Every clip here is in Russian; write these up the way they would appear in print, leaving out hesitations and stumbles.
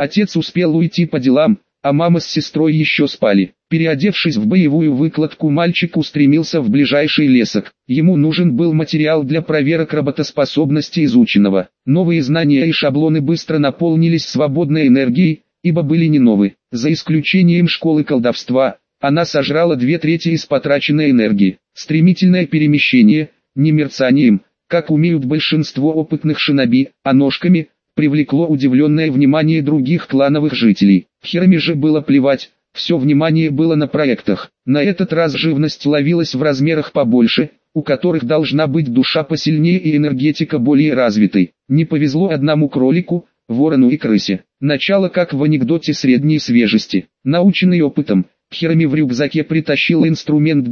Отец успел уйти по делам, а мама с сестрой еще спали. Переодевшись в боевую выкладку, мальчик устремился в ближайший лесок. Ему нужен был материал для проверок работоспособности изученного. Новые знания и шаблоны быстро наполнились свободной энергией, ибо были не новые. За исключением школы колдовства, она сожрала 2/3 из потраченной энергии. Стремительное перемещение, не мерцанием, как умеют большинство опытных шиноби, а ножками, привлекло удивленное внимание других клановых жителей. Хирами же было плевать, все внимание было на проектах. На этот раз живность ловилась в размерах побольше, у которых должна быть душа посильнее и энергетика более развитой. Не повезло одному кролику, ворону и крысе. Начало как в анекдоте средней свежести. Наученный опытом, Хирами в рюкзаке притащил инструмент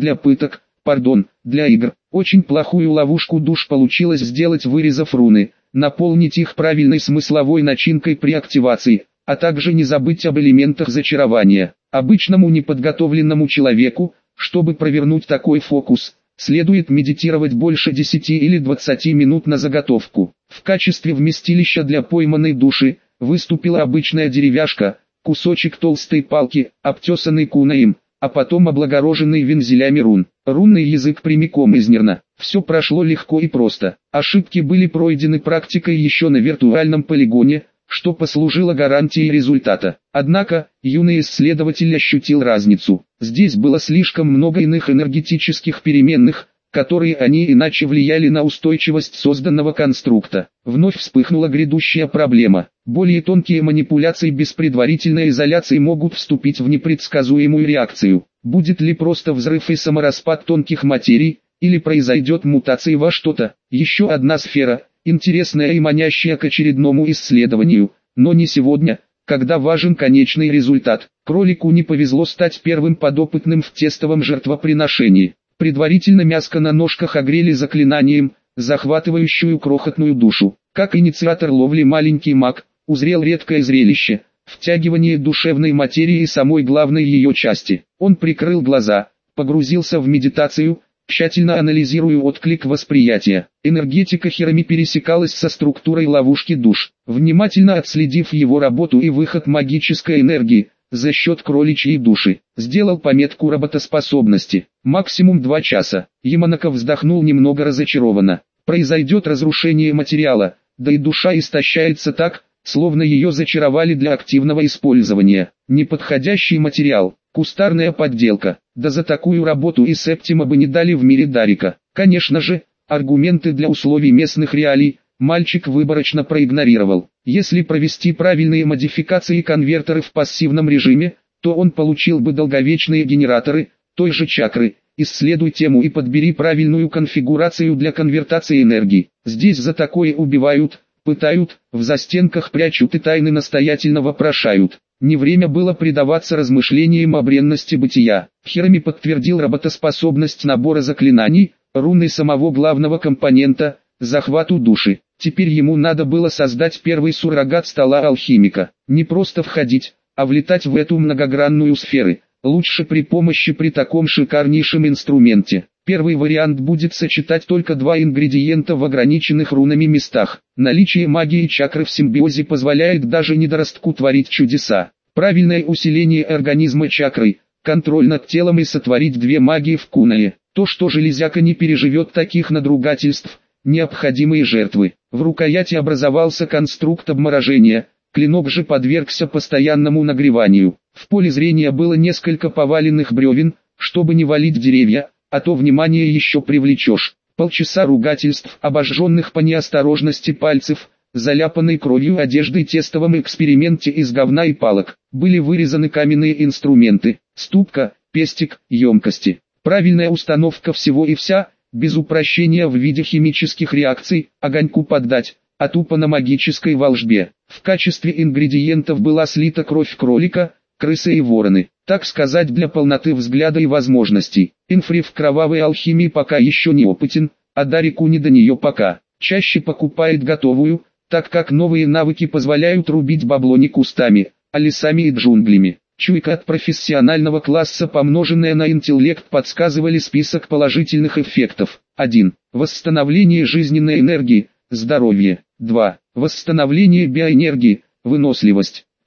для игр. Очень плохую ловушку душ получилось сделать, вырезав руны, наполнить их правильной смысловой начинкой при активации, а также не забыть об элементах зачарования. Обычному неподготовленному человеку, чтобы провернуть такой фокус, следует медитировать больше 10 или 20 минут на заготовку. В качестве вместилища для пойманной души выступила обычная деревяшка, кусочек толстой палки, обтесанный кунаем, а потом облагороженный вензелями рун. Рунный язык прямиком из нерна. Все прошло легко и просто. Ошибки были пройдены практикой еще на виртуальном полигоне, что послужило гарантией результата. Однако, юный исследователь ощутил разницу. Здесь было слишком много иных энергетических переменных, которые они иначе влияли на устойчивость созданного конструкта. Вновь вспыхнула грядущая проблема. Более тонкие манипуляции без предварительной изоляции могут вступить в непредсказуемую реакцию. Будет ли просто взрыв и самораспад тонких материй, или произойдет мутация во что-то. Еще одна сфера, интересная и манящая к очередному исследованию, но не сегодня, когда важен конечный результат. Кролику не повезло стать первым подопытным в тестовом жертвоприношении. Предварительно мяско на ножках огрели заклинанием, захватывающую крохотную душу. Как инициатор ловли маленький маг узрел редкое зрелище – втягивание душевной материи и самой главной ее части. Он прикрыл глаза, погрузился в медитацию, тщательно анализируя отклик восприятия. Энергетика Хирами пересекалась со структурой ловушки душ. Внимательно отследив его работу и выход магической энергии, за счет кроличьей души, сделал пометку работоспособности. Максимум 2 часа. Яманака вздохнул немного разочарованно. Произойдет разрушение материала, да и душа истощается так, словно ее зачаровали для активного использования. Неподходящий материал, кустарная подделка. Да за такую работу и Септима бы не дали в мире Дарика. Конечно же, аргументы для условий местных реалий мальчик выборочно проигнорировал. Если провести правильные модификации конвертеры в пассивном режиме, то он получил бы долговечные генераторы той же чакры. Исследуй тему и подбери правильную конфигурацию для конвертации энергии. Здесь за такое убивают, пытают, в застенках прячут и тайны настоятельно вопрошают. Не время было предаваться размышлениям о бренности бытия. Хирами подтвердил работоспособность набора заклинаний, руны самого главного компонента, захвату души. Теперь ему надо было создать первый суррогат стола алхимика. Не просто входить, а влетать в эту многогранную сферу. Лучше при таком шикарнейшем инструменте. Первый вариант будет сочетать только 2 ингредиента в ограниченных рунами местах. Наличие магии чакры в симбиозе позволяет даже недоростку творить чудеса. Правильное усиление организма чакрой, контроль над телом и сотворить 2 магии в кунае. То, что железяка не переживет таких надругательств, необходимые жертвы. В рукояти образовался конструкт обморожения, клинок же подвергся постоянному нагреванию. В поле зрения было несколько поваленных бревен, чтобы не валить деревья, а то внимание еще привлечешь. Полчаса ругательств, обожженных по неосторожности пальцев, заляпанной кровью одежды, тестовом эксперименте из говна и палок. Были вырезаны каменные инструменты, ступка, пестик, емкости. Правильная установка всего и вся, без упрощения в виде химических реакций, огоньку поддать, а тупо на магической волшбе. В качестве ингредиентов была слита кровь кролика, крысы и вороны, так сказать, для полноты взгляда и возможностей. Инфри в кровавой алхимии пока еще не опытен, а Дарику не до нее пока. Чаще покупает готовую, так как новые навыки позволяют рубить бабло не кустами, а лесами и джунглями. Чуйка от профессионального класса, помноженная на интеллект, подсказывали список положительных эффектов. 1. Восстановление жизненной энергии, здоровье. 2. Восстановление биоэнергии, выносливость.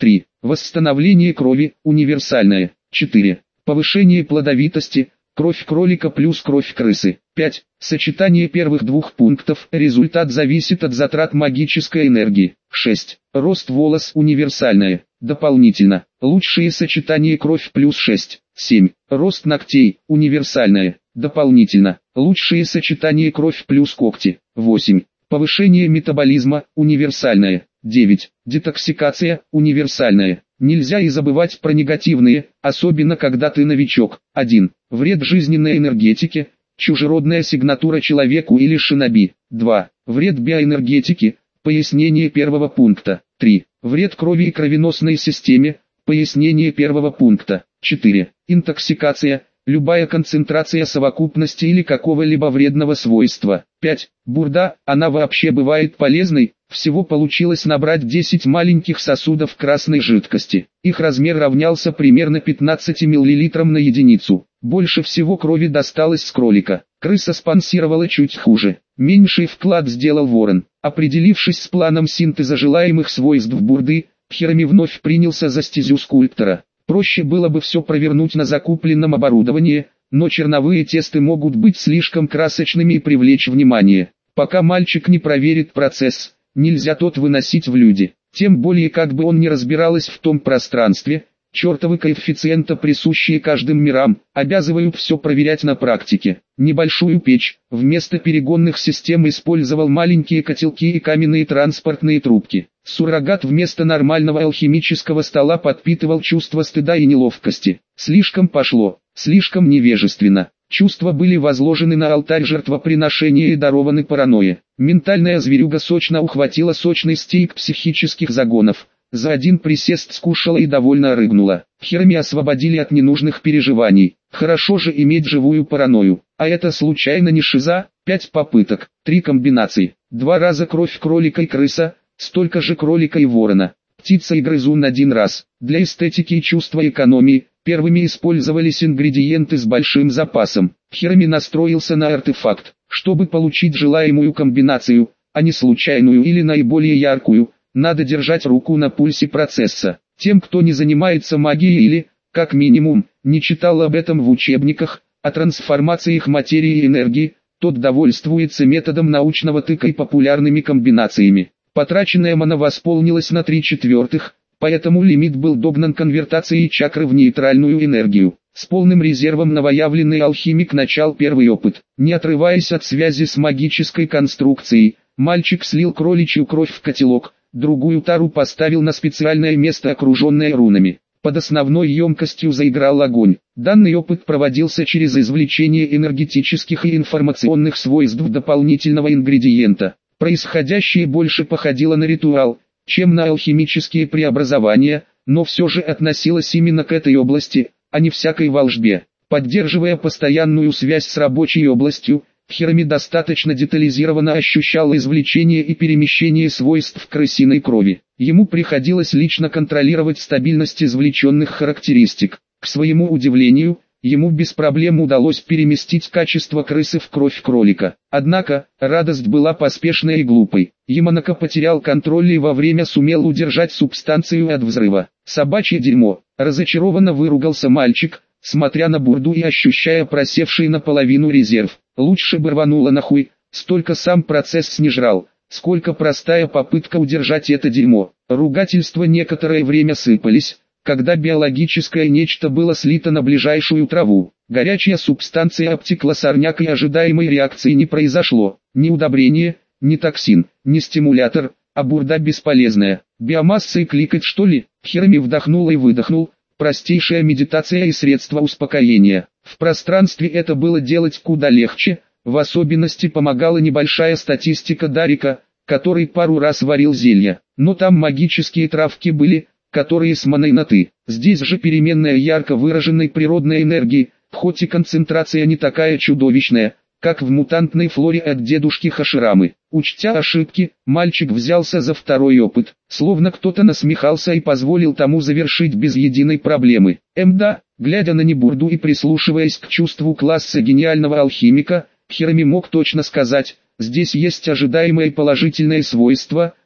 3. Восстановление крови, универсальное. 4. Повышение плодовитости, кровь кролика плюс кровь крысы. 5. Сочетание первых двух пунктов, результат зависит от затрат магической энергии. 6. Рост волос, универсальное. Дополнительно, лучшие сочетания кровь плюс 6. 7. Рост ногтей, универсальное. Дополнительно, лучшие сочетания кровь плюс когти. 8. Повышение метаболизма, универсальное. 9. Детоксикация, универсальная. Нельзя и забывать про негативные, особенно когда ты новичок. 1. Вред жизненной энергетики, чужеродная сигнатура человеку или шиноби. 2. Вред биоэнергетики, пояснение первого пункта. 3. Вред крови и кровеносной системе, пояснение первого пункта. 4. Интоксикация, любая концентрация совокупности или какого-либо вредного свойства. 5. Бурда, она вообще бывает полезной, всего получилось набрать 10 маленьких сосудов красной жидкости. Их размер равнялся примерно 15 мл на единицу. Больше всего крови досталось с кролика. Крыса спонсировала чуть хуже. Меньший вклад сделал ворон. Определившись с планом синтеза желаемых свойств бурды, Хирами вновь принялся за стезю скульптора. Проще было бы все провернуть на закупленном оборудовании, но черновые тесты могут быть слишком красочными и привлечь внимание. Пока мальчик не проверит процесс, нельзя тот выносить в люди. Тем более как бы он ни разбиралась в том пространстве, чертовы коэффициенты, присущие каждым мирам, обязывают все проверять на практике. Небольшую печь, вместо перегонных систем использовал маленькие котелки и каменные транспортные трубки. Суррогат вместо нормального алхимического стола подпитывал чувство стыда и неловкости. Слишком пошло, слишком невежественно. Чувства были возложены на алтарь жертвоприношения и дарованы паранойе. Ментальная зверюга сочно ухватила сочный стейк психических загонов. За один присест скушала и довольно рыгнула. Хирами освободили от ненужных переживаний. Хорошо же иметь живую паранойю. А это случайно не шиза? 5 попыток, 3 комбинации. 2 раза кровь кролика и крыса, столько же кролика и ворона. Птица и грызун 1 раз. Для эстетики и чувства экономии, первыми использовались ингредиенты с большим запасом. Хирами настроился на артефакт, чтобы получить желаемую комбинацию, а не случайную или наиболее яркую. Надо держать руку на пульсе процесса. Тем, кто не занимается магией или, как минимум, не читал об этом в учебниках, о трансформациях материи и энергии, тот довольствуется методом научного тыка и популярными комбинациями. Потраченная мана восполнилась на 3/4, поэтому лимит был догнан конвертацией чакры в нейтральную энергию. С полным резервом новоявленный алхимик начал первый опыт. Не отрываясь от связи с магической конструкцией, мальчик слил кроличью кровь в котелок, другую тару поставил на специальное место, окруженное рунами. Под основной емкостью заиграл огонь. Данный опыт проводился через извлечение энергетических и информационных свойств дополнительного ингредиента. Происходящее больше походило на ритуал, чем на алхимические преобразования, но все же относилось именно к этой области, а не всякой волшбе. Поддерживая постоянную связь с рабочей областью, Хирами достаточно детализированно ощущал извлечение и перемещение свойств крысиной крови. Ему приходилось лично контролировать стабильность извлеченных характеристик. К своему удивлению, ему без проблем удалось переместить качество крысы в кровь кролика. Однако, радость была поспешной и глупой. Яманака потерял контроль и во время сумел удержать субстанцию от взрыва. «Собачье дерьмо!» – разочарованно выругался мальчик, смотря на бурду и ощущая просевший наполовину резерв. Лучше бы рвануло нахуй, столько сам процесс не жрал, сколько простая попытка удержать это дерьмо. Ругательства некоторое время сыпались, когда биологическое нечто было слито на ближайшую траву. Горячая субстанция обтекла сорняк и ожидаемой реакции не произошло. Ни удобрение, ни токсин, ни стимулятор, а бурда бесполезная. Биомассой кликать что ли? Хирами вдохнул и выдохнул. Простейшая медитация и средство успокоения. В пространстве это было делать куда легче, в особенности помогала небольшая статистика Дарика, который пару раз варил зелья. Но там магические травки были, которые с маной на «ты». Здесь же переменная ярко выраженной природной энергии, хоть и концентрация не такая чудовищная, как в мутантной флоре от дедушки Хаширамы. Учтя ошибки, мальчик взялся за второй опыт, словно кто-то насмехался и позволил тому завершить без единой проблемы. Да, глядя на Небурду и прислушиваясь к чувству класса гениального алхимика, Хирами мог точно сказать, здесь есть ожидаемое положительное свойство,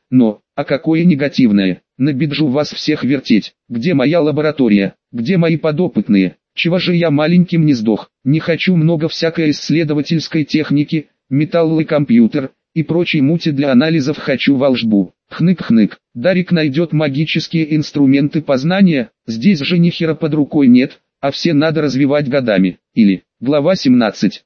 но, а какое негативное, на биджу вас всех вертеть, где моя лаборатория, где мои подопытные, чего же я маленьким не сдох, не хочу много всякой исследовательской техники, металл и компьютер, и прочей мути для анализов, хочу волшбу. Хнык-хнык, Дарик найдет магические инструменты познания, здесь же ни хера под рукой нет, а все надо развивать годами. Или, глава 17,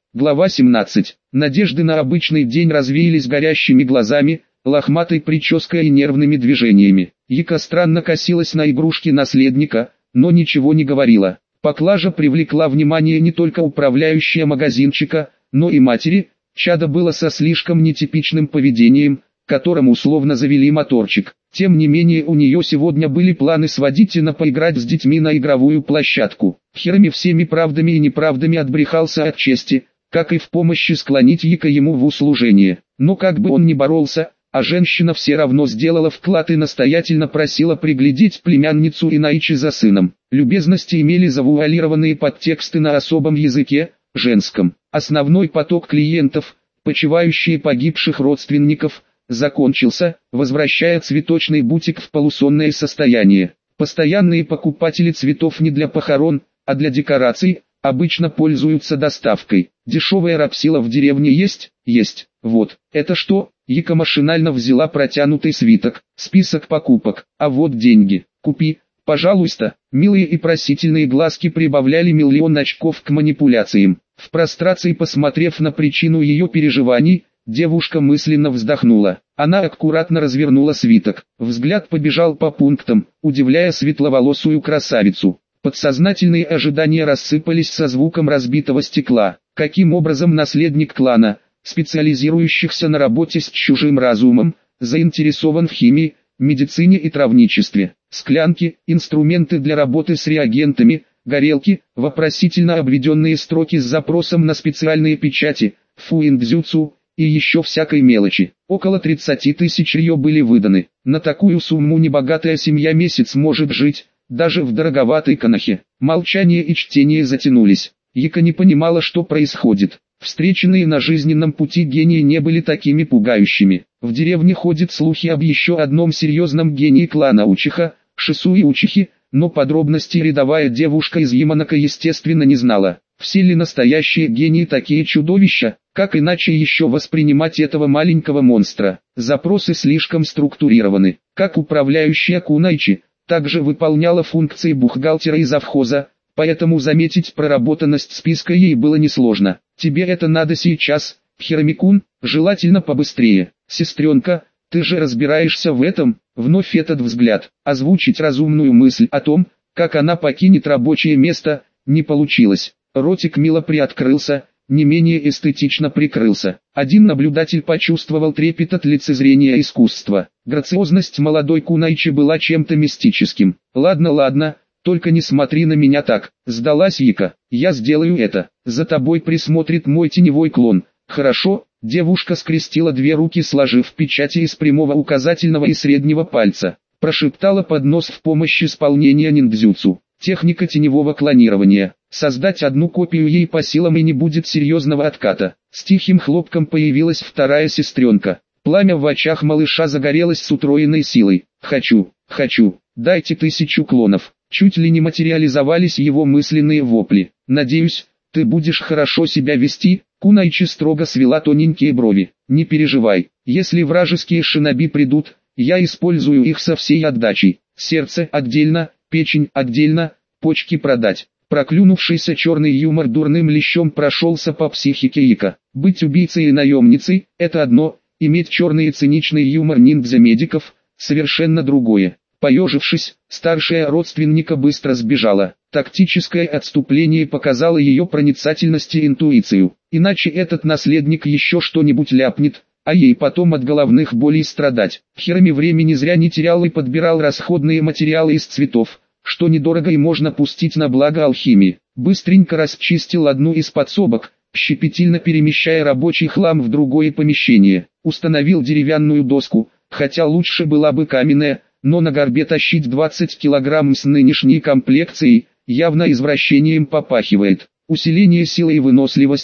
надежды на обычный день развеялись горящими глазами, лохматой прической и нервными движениями. Яка странно косилась на игрушки наследника, но ничего не говорила. Поклажа привлекла внимание не только управляющая магазинчика, но и матери. Чадо было со слишком нетипичным поведением, которому условно завели моторчик. Тем не менее у нее сегодня были планы сводить Ина поиграть с детьми на игровую площадку. Херами всеми правдами и неправдами отбрехался от чести, как и в помощи склонить Яка ему в услужение. Но как бы он ни боролся, а женщина все равно сделала вклад и настоятельно просила приглядеть племянницу Инаичи за сыном. Любезности имели завуалированные подтексты на особом языке, женском. Основной поток клиентов, почивающие погибших родственников, закончился, возвращая цветочный бутик в полусонное состояние. Постоянные покупатели цветов не для похорон, а для декораций, обычно пользуются доставкой. Дешевая рапсила в деревне есть? Есть. Вот, это что? Яка машинально взяла протянутый свиток, список покупок, а вот деньги. Купи, пожалуйста. Милые и просительные глазки прибавляли миллион очков к манипуляциям. В прострации посмотрев на причину ее переживаний, девушка мысленно вздохнула. Она аккуратно развернула свиток. Взгляд побежал по пунктам, удивляя светловолосую красавицу. Подсознательные ожидания рассыпались со звуком разбитого стекла. Каким образом наследник клана, специализирующихся на работе с чужим разумом, заинтересован в химии, медицине и травничестве? Склянки, инструменты для работы с реагентами, горелки, вопросительно обведенные строки с запросом на специальные печати, фуиндзюцу и еще всякой мелочи. Около 30 тысяч ее были выданы. На такую сумму небогатая семья месяц может жить, даже в дороговатой Конохе. Молчание и чтение затянулись. Яка не понимала, что происходит. Встреченные на жизненном пути гении не были такими пугающими. В деревне ходят слухи об еще одном серьезном гении клана Учиха, Шисуи Учихи, но подробностей рядовая девушка из Яманака естественно не знала. Все ли настоящие гении такие чудовища? Как иначе еще воспринимать этого маленького монстра? Запросы слишком структурированы. Как управляющая Кунайчи, также выполняла функции бухгалтера и завхоза, поэтому заметить проработанность списка ей было несложно. Тебе это надо сейчас, Хиромикун, желательно побыстрее. Сестренка, ты же разбираешься в этом. Вновь этот взгляд. Озвучить разумную мысль о том, как она покинет рабочее место, не получилось. Ротик мило приоткрылся, не менее эстетично прикрылся. Один наблюдатель почувствовал трепет от лицезрения искусства. Грациозность молодой Кунайчи была чем-то мистическим. Ладно, только не смотри на меня так. Сдалась Яка. Я сделаю это. За тобой присмотрит мой теневой клон. Хорошо? Девушка скрестила две руки, сложив печати из прямого указательного и среднего пальца. Прошептала под нос в помощь исполнения ниндзюцу. Техника теневого клонирования. Создать одну копию ей по силам и не будет серьезного отката. С тихим хлопком появилась вторая сестренка. Пламя в очах малыша загорелось с утроенной силой. Хочу, дайте 1000 клонов. Чуть ли не материализовались его мысленные вопли. Надеюсь, ты будешь хорошо себя вести. Кунайчи строго свела тоненькие брови. Не переживай, если вражеские шиноби придут, я использую их со всей отдачей. Сердце отдельно, печень отдельно, почки продать. Проклюнувшийся черный юмор дурным лещом прошелся по психике Яка. Быть убийцей и наемницей – это одно, иметь черный и циничный юмор ниндзя-медиков – совершенно другое. Поежившись, старшая родственника быстро сбежала. Тактическое отступление показало ее проницательность и интуицию. Иначе этот наследник еще что-нибудь ляпнет, а ей потом от головных болей страдать. Хироми времени зря не терял и подбирал расходные материалы из цветов, что недорого и можно пустить на благо алхимии. Быстренько расчистил одну из подсобок, щепетильно перемещая рабочий хлам в другое помещение. Установил деревянную доску, хотя лучше была бы каменная, но на горбе тащить 20 килограмм с нынешней комплекцией, явно извращением попахивает. Усиление силы и выносливость,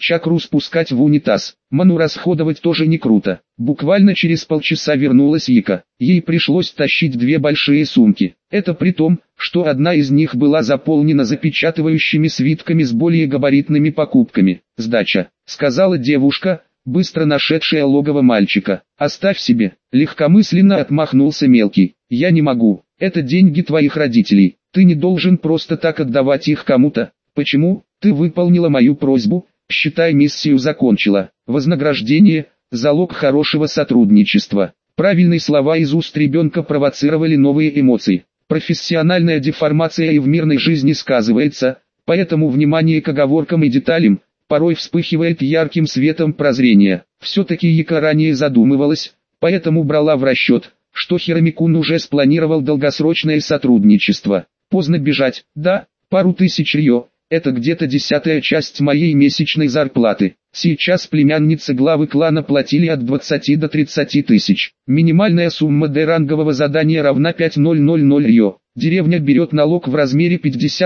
чакру спускать в унитаз, ману расходовать тоже не круто. Буквально через полчаса вернулась Ика. Ей пришлось тащить 2 большие сумки. Это при том, что одна из них была заполнена запечатывающими свитками с более габаритными покупками. «Сдача», — сказала девушка, быстро нашедшая логово мальчика. «Оставь себе», — легкомысленно отмахнулся мелкий. «Я не могу, это деньги твоих родителей, ты не должен просто так отдавать их кому-то». «Почему? Ты выполнила мою просьбу, считай, миссию закончила. Вознаграждение – залог хорошего сотрудничества». Правильные слова из уст ребенка провоцировали новые эмоции. Профессиональная деформация и в мирной жизни сказывается, поэтому внимание к оговоркам и деталям порой вспыхивает ярким светом прозрения. Все-таки Ика ранее задумывалась, поэтому брала в расчет, что Хиромикун уже спланировал долгосрочное сотрудничество. Поздно бежать, да, пару тысяч рьё. Это где-то 10-я часть моей месячной зарплаты. Сейчас племянницы главы клана платили от 20 до 30 тысяч. Минимальная сумма Д-рангового задания равна 5000 рьё. Деревня берет налог в размере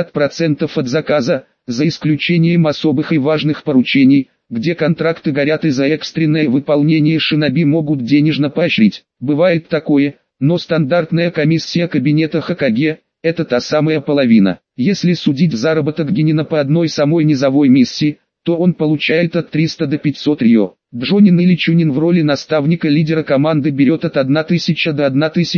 50% от заказа, за исключением особых и важных поручений, где контракты горят и за экстренное выполнение шиноби могут денежно поощрить. Бывает такое, но стандартная комиссия кабинета Хокаге – это та самая половина. Если судить заработок Генина по одной самой низовой миссии, то он получает от 300 до 500 рьё. Джонин или Чунин в роли наставника-лидера команды берет от 1000 до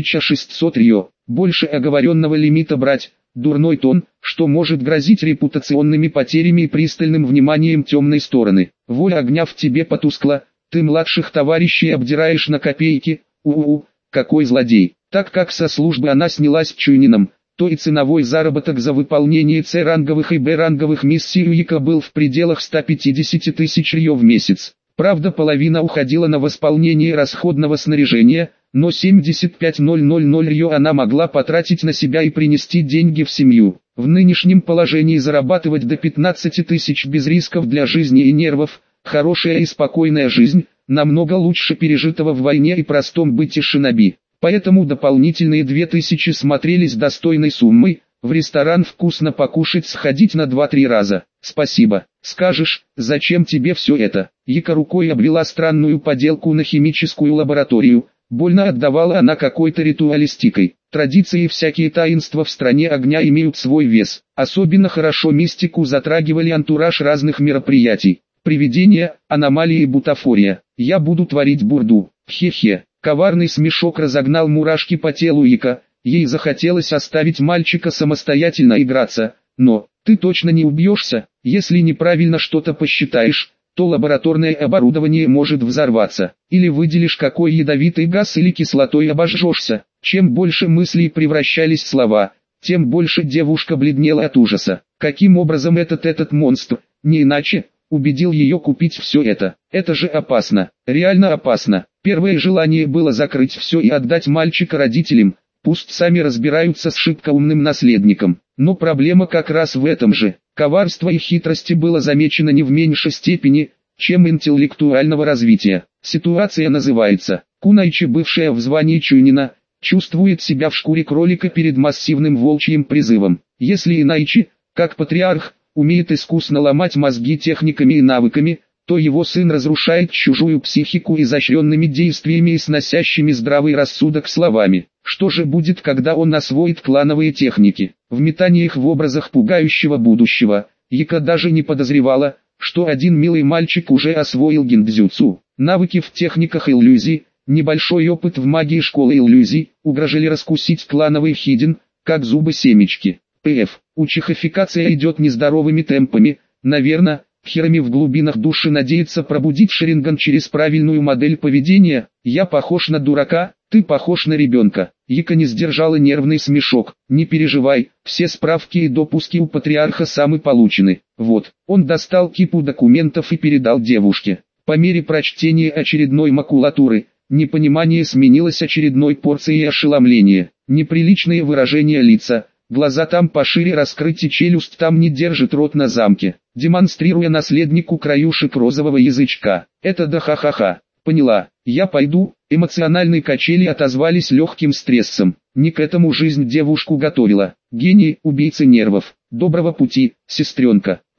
1600 рьё. Больше оговоренного лимита брать – дурной тон, что может грозить репутационными потерями и пристальным вниманием темной стороны. Воля огня в тебе потускла, ты младших товарищей обдираешь на копейки, какой злодей. Так как со службы она снялась Чунином, то и ценовой заработок за выполнение С-ранговых и Б-ранговых миссий у Ика был в пределах 150 тысяч рьё в месяц. Правда, половина уходила на восполнение расходного снаряжения, но 75 000 рьё она могла потратить на себя и принести деньги в семью. В нынешнем положении зарабатывать до 15 тысяч без рисков для жизни и нервов, хорошая и спокойная жизнь, намного лучше пережитого в войне и простом быте шиноби. Поэтому дополнительные 2000 смотрелись достойной суммой, в ресторан вкусно покушать сходить на 2-3 раза. Спасибо. Скажешь, зачем тебе все это? Ика рукой обвела странную поделку на химическую лабораторию, больно отдавала она какой-то ритуалистикой. Традиции и всякие таинства в стране огня имеют свой вес. Особенно хорошо мистику затрагивали антураж разных мероприятий. Привидения, аномалии и бутафория. Я буду творить бурду. Хе-хе. Коварный смешок разогнал мурашки по телу Ика, ей захотелось оставить мальчика самостоятельно играться, но, ты точно не убьешься, если неправильно что-то посчитаешь, то лабораторное оборудование может взорваться, или выделишь какой ядовитый газ или кислотой обожжешься. Чем больше мыслей превращались в слова, тем больше девушка бледнела от ужаса. Каким образом этот монстр, не иначе, убедил ее купить все это? Это же опасно, реально опасно. Первое желание было закрыть все и отдать мальчика родителям, пусть сами разбираются с шибко умным наследником. Но проблема как раз в этом же. Коварство и хитрости было замечено не в меньшей степени, чем интеллектуального развития. Ситуация называется «Кунайчи, бывшая в звании Чунина, чувствует себя в шкуре кролика перед массивным волчьим призывом». Если Инайчи, как патриарх, умеет искусно ломать мозги техниками и навыками, то его сын разрушает чужую психику изощренными действиями и сносящими здравый рассудок словами. Что же будет, когда он освоит клановые техники? В метаниях в образах пугающего будущего, Ика даже не подозревала, что один милый мальчик уже освоил гиндзюцу. Навыки в техниках иллюзий, небольшой опыт в магии школы иллюзий, угрожали раскусить клановый хиден, как зубы семечки. П.Ф. Учихификация идет нездоровыми темпами, наверное. Хироми в глубинах души надеется пробудить Шаринган через правильную модель поведения. Я похож на дурака, ты похож на ребенка. Ика не сдержала нервный смешок. Не переживай, все справки и допуски у патриарха сами получены. Вот, он достал кипу документов и передал девушке. По мере прочтения очередной макулатуры, непонимание сменилось очередной порцией ошеломления. Неприличные выражения лица. Глаза там пошире раскрыть и челюсть там не держит рот на замке, демонстрируя наследнику краюшек розового язычка. Это да ха-ха-ха. Поняла, я пойду. Эмоциональные качели отозвались легким стрессом. Не к этому жизнь девушку готовила. Гений, убийца нервов. Доброго пути, сестренка. Угу.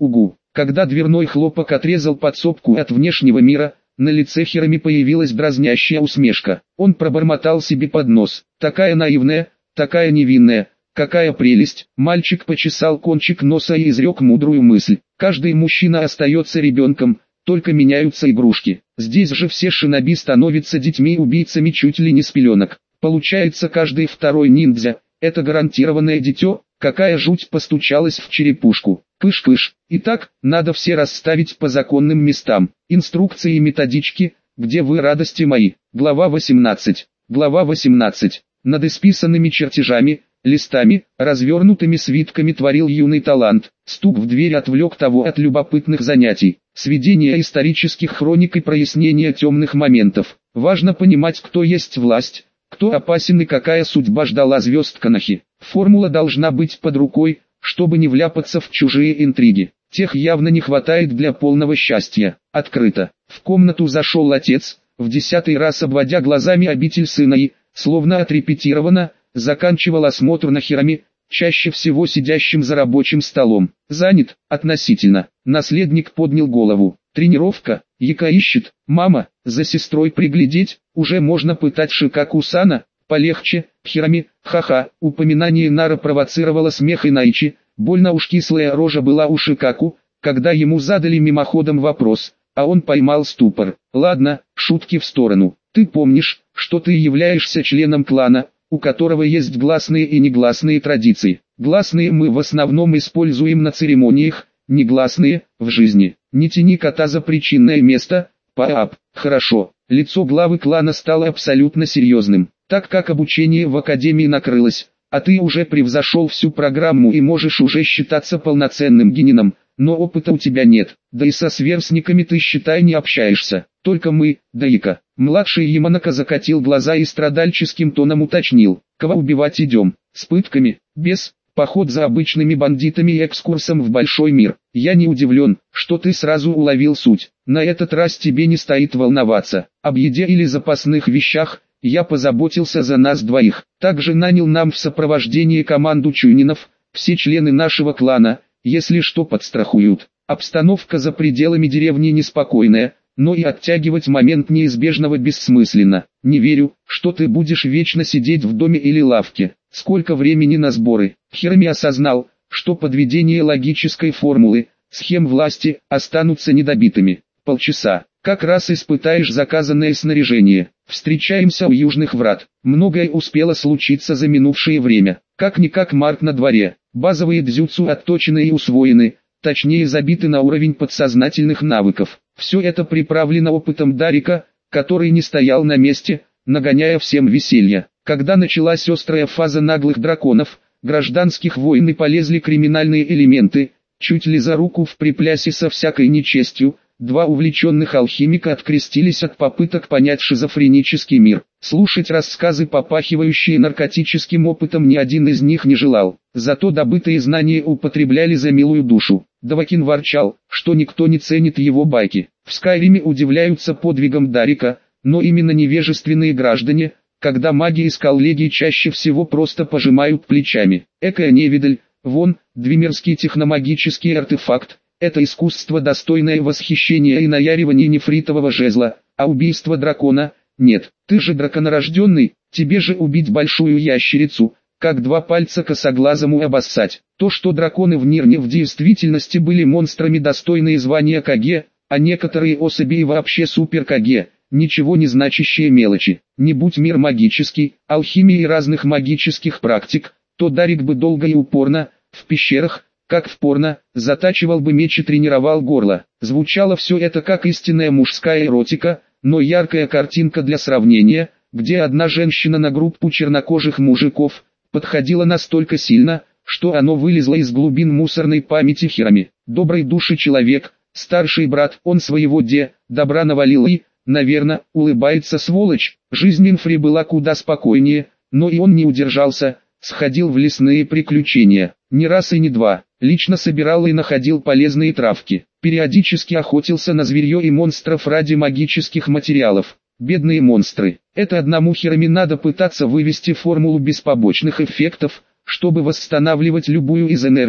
Когда дверной хлопок отрезал подсобку от внешнего мира, на лице Хирами появилась дразнящая усмешка. Он пробормотал себе под нос: «Такая наивная, такая невинная, какая прелесть!» Мальчик почесал кончик носа и изрек мудрую мысль: «Каждый мужчина остается ребенком, только меняются игрушки. Здесь же все шиноби становятся детьми-убийцами чуть ли не с пеленок. Получается, каждый второй ниндзя – это гарантированное дитё». Какая жуть постучалась в черепушку. Кыш-кыш. Итак, надо все расставить по законным местам. Инструкции и методички, где вы, радости мои. Глава 18. Глава 18. Над исписанными чертежами, листами, развернутыми свитками творил юный талант. Стук в дверь отвлек того от любопытных занятий. Сведение исторических хроник и прояснение темных моментов. Важно понимать, кто есть власть, кто опасен и какая судьба ждала звезд Канахи. Формула должна быть под рукой, чтобы не вляпаться в чужие интриги. Тех явно не хватает для полного счастья. Открыто. В комнату зашел отец, в 10-й раз обводя глазами обитель сына и, словно отрепетировано, заканчивал осмотр на Хирами, чаще всего сидящим за рабочим столом. Занят, относительно. Наследник поднял голову. Тренировка, Яка ищет. Мама, за сестрой приглядеть, уже можно пытать Шикаку-сана. Полегче, Хирами, ха-ха. Упоминание Нара провоцировало смех Инайчи. Больно уж кислая рожа была у Шикаку, когда ему задали мимоходом вопрос, а он поймал ступор. Ладно, шутки в сторону. Ты помнишь, что ты являешься членом клана, у которого есть гласные и негласные традиции. Гласные мы в основном используем на церемониях, негласные – в жизни. Не тяни кота за причинное место, пап. Хорошо. Лицо главы клана стало абсолютно серьезным. Так как обучение в академии накрылось, а ты уже превзошел всю программу и можешь уже считаться полноценным генином, но опыта у тебя нет, да и со сверстниками ты, считай, не общаешься. Только мы, Даика. Младший Яманака закатил глаза и страдальческим тоном уточнил: кого убивать идем? С пытками? Без? Поход за обычными бандитами и экскурсом в большой мир. Я не удивлен, что ты сразу уловил суть. На этот раз тебе не стоит волноваться. Об еде или запасных вещах я позаботился за нас двоих. Также нанял нам в сопровождении команду чунинов, все члены нашего клана, если что, подстрахуют. Обстановка за пределами деревни неспокойная, но и оттягивать момент неизбежного бессмысленно. Не верю, что ты будешь вечно сидеть в доме или лавке. Сколько времени на сборы? Хирами осознал, что подведение логической формулы, схем власти, останутся недобитыми. Полчаса. Как раз испытаешь заказанное снаряжение. Встречаемся у южных врат. Многое успело случиться за минувшее время. Как-никак март на дворе. Базовые дзюцу отточены и усвоены, точнее забиты на уровень подсознательных навыков. Все это приправлено опытом Дарика, который не стоял на месте, нагоняя всем веселье. Когда началась острая фаза наглых драконов, гражданских войн и полезли криминальные элементы, чуть ли за руку в приплясе со всякой нечестью, два увлеченных алхимика открестились от попыток понять шизофренический мир. Слушать рассказы, попахивающие наркотическим опытом, ни один из них не желал. Зато добытые знания употребляли за милую душу. Давакин ворчал, что никто не ценит его байки. В Скайриме удивляются подвигам Дарика, но именно невежественные граждане, когда маги из коллегии чаще всего просто пожимают плечами. Экая невидаль, вон, двимерский техномагический артефакт. Это искусство, достойное восхищения и наяривания нефритового жезла, а убийство дракона – нет. Ты же драконорожденный, тебе же убить большую ящерицу, как два пальца косоглазому обоссать. То, что драконы в Нирне в действительности были монстрами, достойные звания Каге, а некоторые особи и вообще супер-Каге, ничего не значащие мелочи. Не будь мир магический, алхимии и разных магических практик, то Дарик бы долго и упорно, в пещерах, как в порно, затачивал бы меч и тренировал горло. Звучало все это как истинная мужская эротика, но яркая картинка для сравнения, где одна женщина на группу чернокожих мужиков подходила настолько сильно, что оно вылезло из глубин мусорной памяти Хирами. Добрый души человек, старший брат, он своего добра навалил и, наверное, улыбается сволочь. Жизнь Инфри была куда спокойнее, но и он не удержался, сходил в лесные приключения. Не раз и не два. Лично собирал и находил полезные травки. Периодически охотился на зверье и монстров ради магических материалов. Бедные монстры. Это одному Хирами надо пытаться вывести формулу без побочных эффектов, чтобы восстанавливать любую из энергий,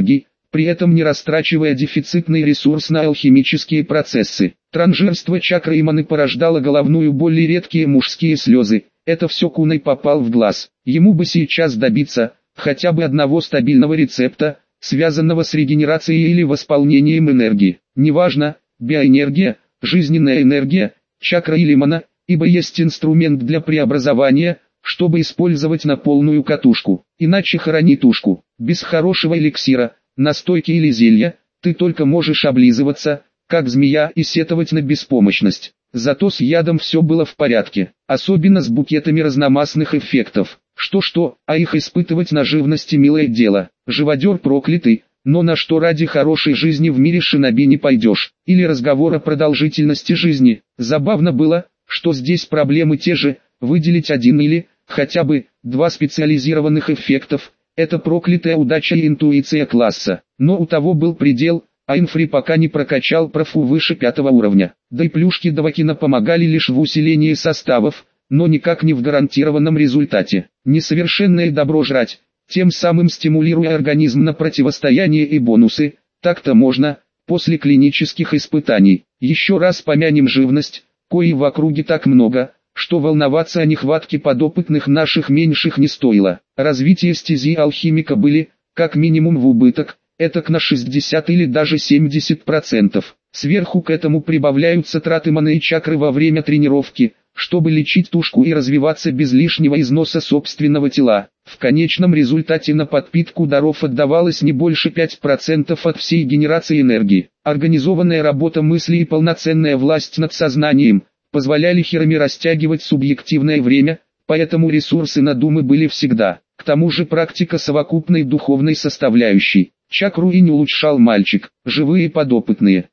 при этом не растрачивая дефицитный ресурс на алхимические процессы. Транжирство чакры Иманы порождало головную боль и редкие мужские слезы. Это все Куной попал в глаз. Ему бы сейчас добиться хотя бы одного стабильного рецепта, связанного с регенерацией или восполнением энергии. Неважно, биоэнергия, жизненная энергия, чакра или мана, ибо есть инструмент для преобразования, чтобы использовать на полную катушку. Иначе хорони тушку. Без хорошего эликсира, настойки или зелья, ты только можешь облизываться, как змея, и сетовать на беспомощность. Зато с ядом все было в порядке, особенно с букетами разномастных эффектов. Что-что, а их испытывать на живности милое дело. Живодер проклятый, но на что ради хорошей жизни в мире шиноби не пойдешь. Или разговор о продолжительности жизни. Забавно было, что здесь проблемы те же, выделить один или, хотя бы, два специализированных эффектов. Это проклятая удача и интуиция класса. Но у того был предел, а инфри пока не прокачал профу выше 5 уровня. Да и плюшки Давакина помогали лишь в усилении составов, но никак не в гарантированном результате. Несовершенное добро жрать, тем самым стимулируя организм на противостояние и бонусы, так-то можно, после клинических испытаний. Еще раз помянем живность, коей в округе так много, что волноваться о нехватке подопытных наших меньших не стоило. Развитие стези алхимика были, как минимум в убыток, этак на 60 или даже 70%. Сверху к этому прибавляются траты маны и чакры во время тренировки, чтобы лечить тушку и развиваться без лишнего износа собственного тела. В конечном результате на подпитку даров отдавалось не больше 5% от всей генерации энергии. Организованная работа мысли и полноценная власть над сознанием позволяли Хирами растягивать субъективное время, поэтому ресурсы на думы были всегда. К тому же практика совокупной духовной составляющей. Чакру и не улучшал мальчик, живые подопытные.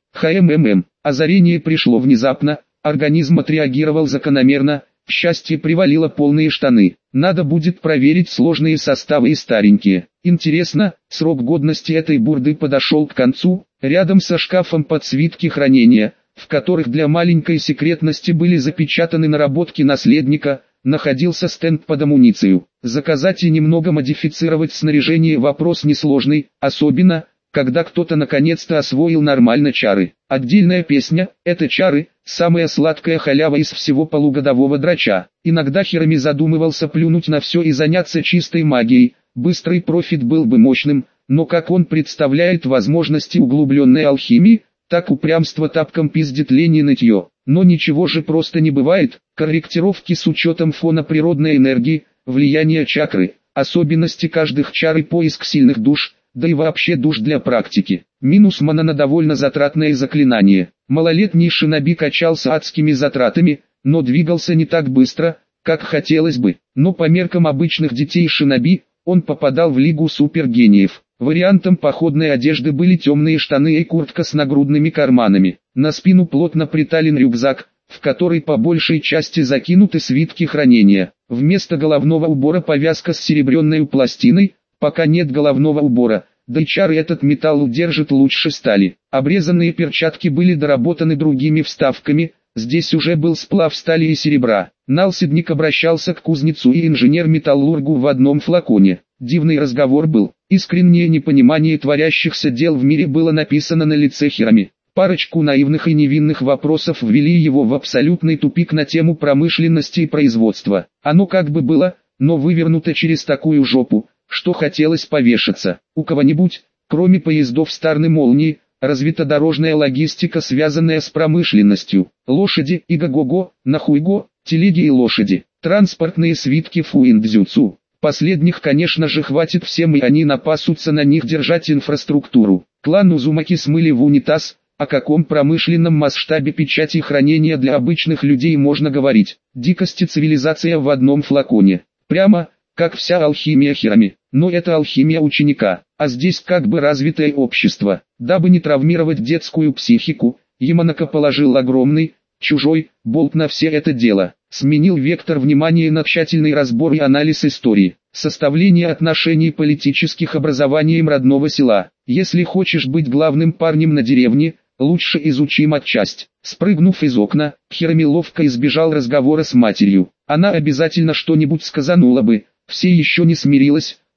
Озарение пришло внезапно, организм отреагировал закономерно, счастье привалило полные штаны. Надо будет проверить сложные составы и старенькие. Интересно, срок годности этой бурды подошел к концу, рядом со шкафом под свитки хранения, в которых для маленькой секретности были запечатаны наработки наследника, находился стенд под амуницию. Заказать и немного модифицировать снаряжение вопрос несложный, особенно, когда кто-то наконец-то освоил нормально чары. Отдельная песня – это чары, самая сладкая халява из всего полугодового драча. Иногда Хирами задумывался плюнуть на все и заняться чистой магией, быстрый профит был бы мощным, но как он представляет возможности углубленной алхимии, так упрямство тапком пиздит лень и нытье. Но ничего же просто не бывает, корректировки с учетом фона природной энергии, влияния чакры, особенности каждых чар и поиск сильных душ, да и вообще душ для практики. Минус мана на довольно затратное заклинание. Малолетний шиноби качался адскими затратами, но двигался не так быстро, как хотелось бы. Но по меркам обычных детей шиноби, он попадал в лигу супергениев. Вариантом походной одежды были темные штаны и куртка с нагрудными карманами. На спину плотно притален рюкзак, в который по большей части закинуты свитки хранения. Вместо головного убора повязка с серебряной пластиной, пока нет головного убора, да и чары этот металл удержит лучше стали. Обрезанные перчатки были доработаны другими вставками, здесь уже был сплав стали и серебра. Налседник обращался к кузнецу и инженер-металлургу в одном флаконе. Дивный разговор был. Искреннее непонимание творящихся дел в мире было написано на лице Хирами. Парочку наивных и невинных вопросов ввели его в абсолютный тупик на тему промышленности и производства. Оно как бы было, но вывернуто через такую жопу, что хотелось повешаться. У кого-нибудь, кроме поездов старной молнии, развита дорожная логистика, связанная с промышленностью. Лошади, иго-го-го, нахуй-го, телеги и лошади. Транспортные свитки фуиндзюцу. Последних, конечно же, хватит всем, и они напасутся на них держать инфраструктуру. Клан Узумаки смыли в унитаз. О каком промышленном масштабе печати хранения для обычных людей можно говорить? Дикость и цивилизация в одном флаконе. Прямо, как вся алхимия Хирами. Но это алхимия ученика, а здесь как бы развитое общество. Дабы не травмировать детскую психику, Яманака положил огромный, чужой, болт на все это дело. Сменил вектор внимания на тщательный разбор и анализ истории. Составление отношений политических образованием родного села. Если хочешь быть главным парнем на деревне, лучше изучи матчасть. Спрыгнув из окна, Хирами ловко избежал разговора с матерью. Она обязательно что-нибудь сказанула бы, все еще не смирилась,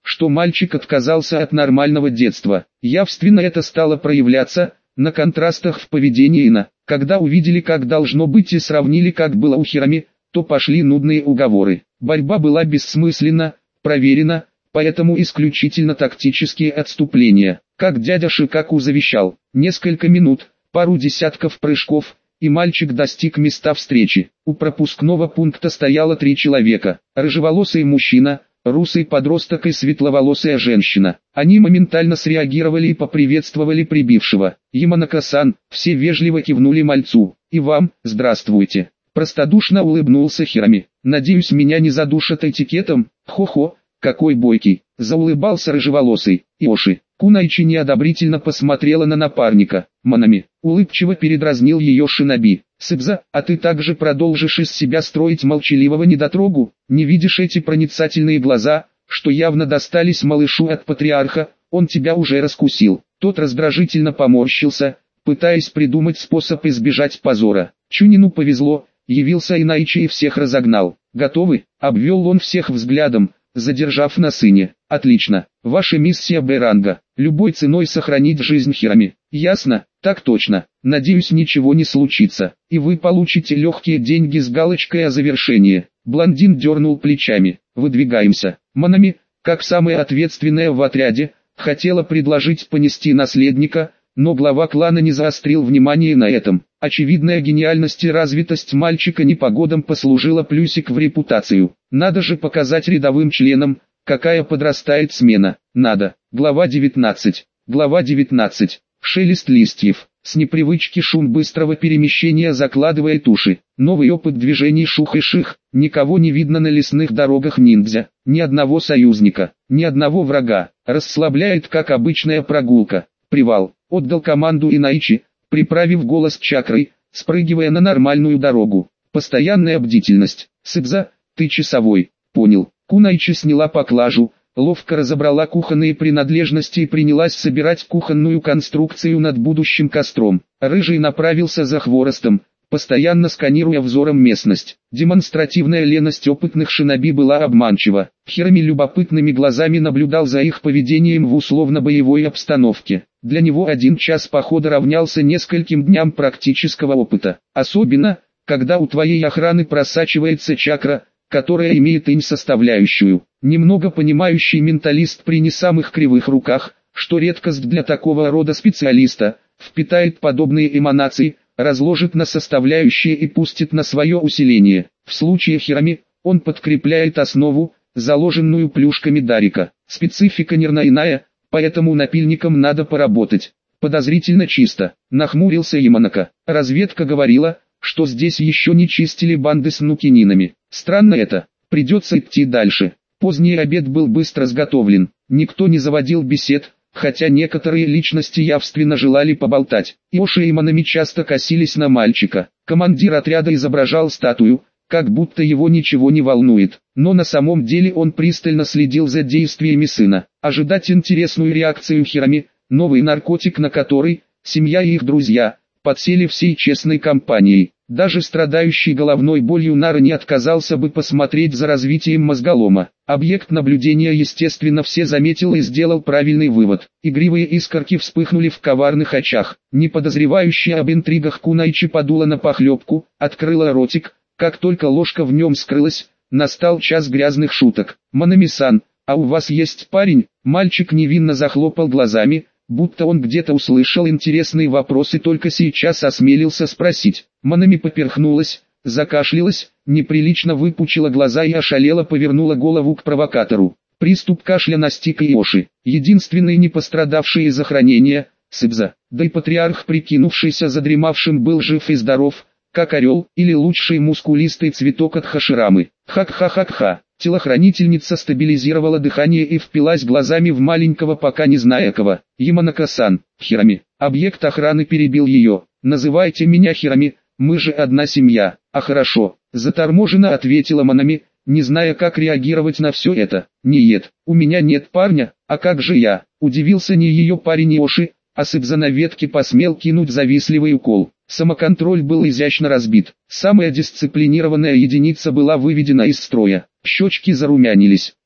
что мальчик отказался от нормального детства. Явственно это стало проявляться на контрастах в поведении Ина. Когда увидели, как должно быть, и сравнили, как было у Хирами, то пошли нудные уговоры. Борьба была бессмысленна, проверена, поэтому исключительно тактические отступления. Как дядя Шикаку завещал, несколько минут, пару десятков прыжков, и мальчик достиг места встречи. У пропускного пункта стояло 3 человека: рыжеволосый мужчина, русый подросток и светловолосая женщина. Они моментально среагировали и поприветствовали прибывшего. «Яманака-сан», все вежливо кивнули мальцу. «И вам, здравствуйте». Простодушно улыбнулся Хирами. «Надеюсь, меня не задушат этикетом?» «Хо-хо, какой бойкий», заулыбался рыжеволосый. Иоши. Кунайчи неодобрительно посмотрела на напарника. «Манами», улыбчиво передразнил ее шиноби. «Сыбза, а ты также продолжишь из себя строить молчаливого недотрогу? Не видишь эти проницательные глаза, что явно достались малышу от патриарха? Он тебя уже раскусил». Тот раздражительно поморщился, пытаясь придумать способ избежать позора. Чунину повезло, явился Инайчи и всех разогнал. «Готовы?» — обвел он всех взглядом, задержав на сыне. «Отлично. Ваша миссия Б-ранга. Любой ценой сохранить жизнь Хирами. Ясно?» «Так точно. Надеюсь, ничего не случится, и вы получите легкие деньги с галочкой о завершении». Блондин дернул плечами. «Выдвигаемся». Манами, как самая ответственная в отряде, хотела предложить понести наследника, но глава клана не заострил внимание на этом. Очевидная гениальность и развитость мальчика непогодам послужила плюсик в репутацию. Надо же показать рядовым членам, какая подрастает смена. Надо. Глава 19. Глава 19. Шелест листьев. С непривычки шум быстрого перемещения закладывает уши. Новый опыт движений шух и ших. Никого не видно на лесных дорогах ниндзя. Ни одного союзника. Ни одного врага. Расслабляет, как обычная прогулка. Привал. Отдал команду Инайчи, приправив голос чакрой, спрыгивая на нормальную дорогу. Постоянная бдительность. «Сыбза, ты часовой». «Понял». Кунайчи сняла поклажу, ловко разобрала кухонные принадлежности и принялась собирать кухонную конструкцию над будущим костром. Рыжий направился за хворостом, постоянно сканируя взором местность. Демонстративная леность опытных шиноби была обманчива. Хирами любопытными глазами наблюдал за их поведением в условно-боевой обстановке. Для него 1 час похода равнялся нескольким дням практического опыта. Особенно, когда у твоей охраны просачивается чакра, которая имеет инь-составляющую. Немного понимающий менталист при не самых кривых руках, что редкость для такого рода специалиста, впитает подобные эманации, разложит на составляющие и пустит на свое усиление. В случае Хирами, он подкрепляет основу, заложенную плюшками Дарика. Специфика нервно иная, поэтому напильником надо поработать. Подозрительно чисто. Нахмурился Яманака. Разведка говорила, что здесь еще не чистили банды с нукининами. Странно это. Придется идти дальше. Поздний обед был быстро сготовлен. Никто не заводил бесед, хотя некоторые личности явственно желали поболтать. Иоши и Манами часто косились на мальчика. Командир отряда изображал статую, как будто его ничего не волнует. Но на самом деле он пристально следил за действиями сына. Ожидать интересную реакцию Хирами, новый наркотик на который, семья и их друзья, подсели всей честной компанией. Даже страдающий головной болью Нара не отказался бы посмотреть за развитием мозголома. Объект наблюдения, естественно, все заметил и сделал правильный вывод. Игривые искорки вспыхнули в коварных очах. Не подозревающая об интригах Кунайчи подула на похлебку, открыла ротик. Как только ложка в нем скрылась, настал час грязных шуток. «Манами-сан, а у вас есть парень?» Мальчик невинно захлопал глазами, будто он где-то услышал интересный вопрос и только сейчас осмелился спросить. Манами поперхнулась, закашлялась, неприлично выпучила глаза и ошалело повернула голову к провокатору. Приступ кашля настиг Иоши. Единственный не пострадавший из охранения, Сыбза, да и патриарх, прикинувшийся задремавшим, был жив и здоров, как орел, или лучший мускулистый цветок от Хаширамы. Хак-ха-хак-ха. Телохранительница стабилизировала дыхание и впилась глазами в маленького, пока не зная кого. «Яманака-сан, Хирами». Объект охраны перебил ее. «Называйте меня Хирами, мы же одна семья». «А хорошо», заторможенно ответила Манами, не зная, как реагировать на все это. «Нет, у меня нет парня, а как же я?» Удивился не ее парень Иоши, а Сыбза на ветке посмел кинуть завистливый укол. Самоконтроль был изящно разбит. Самая дисциплинированная единица была выведена из строя. Щечки зарумянились.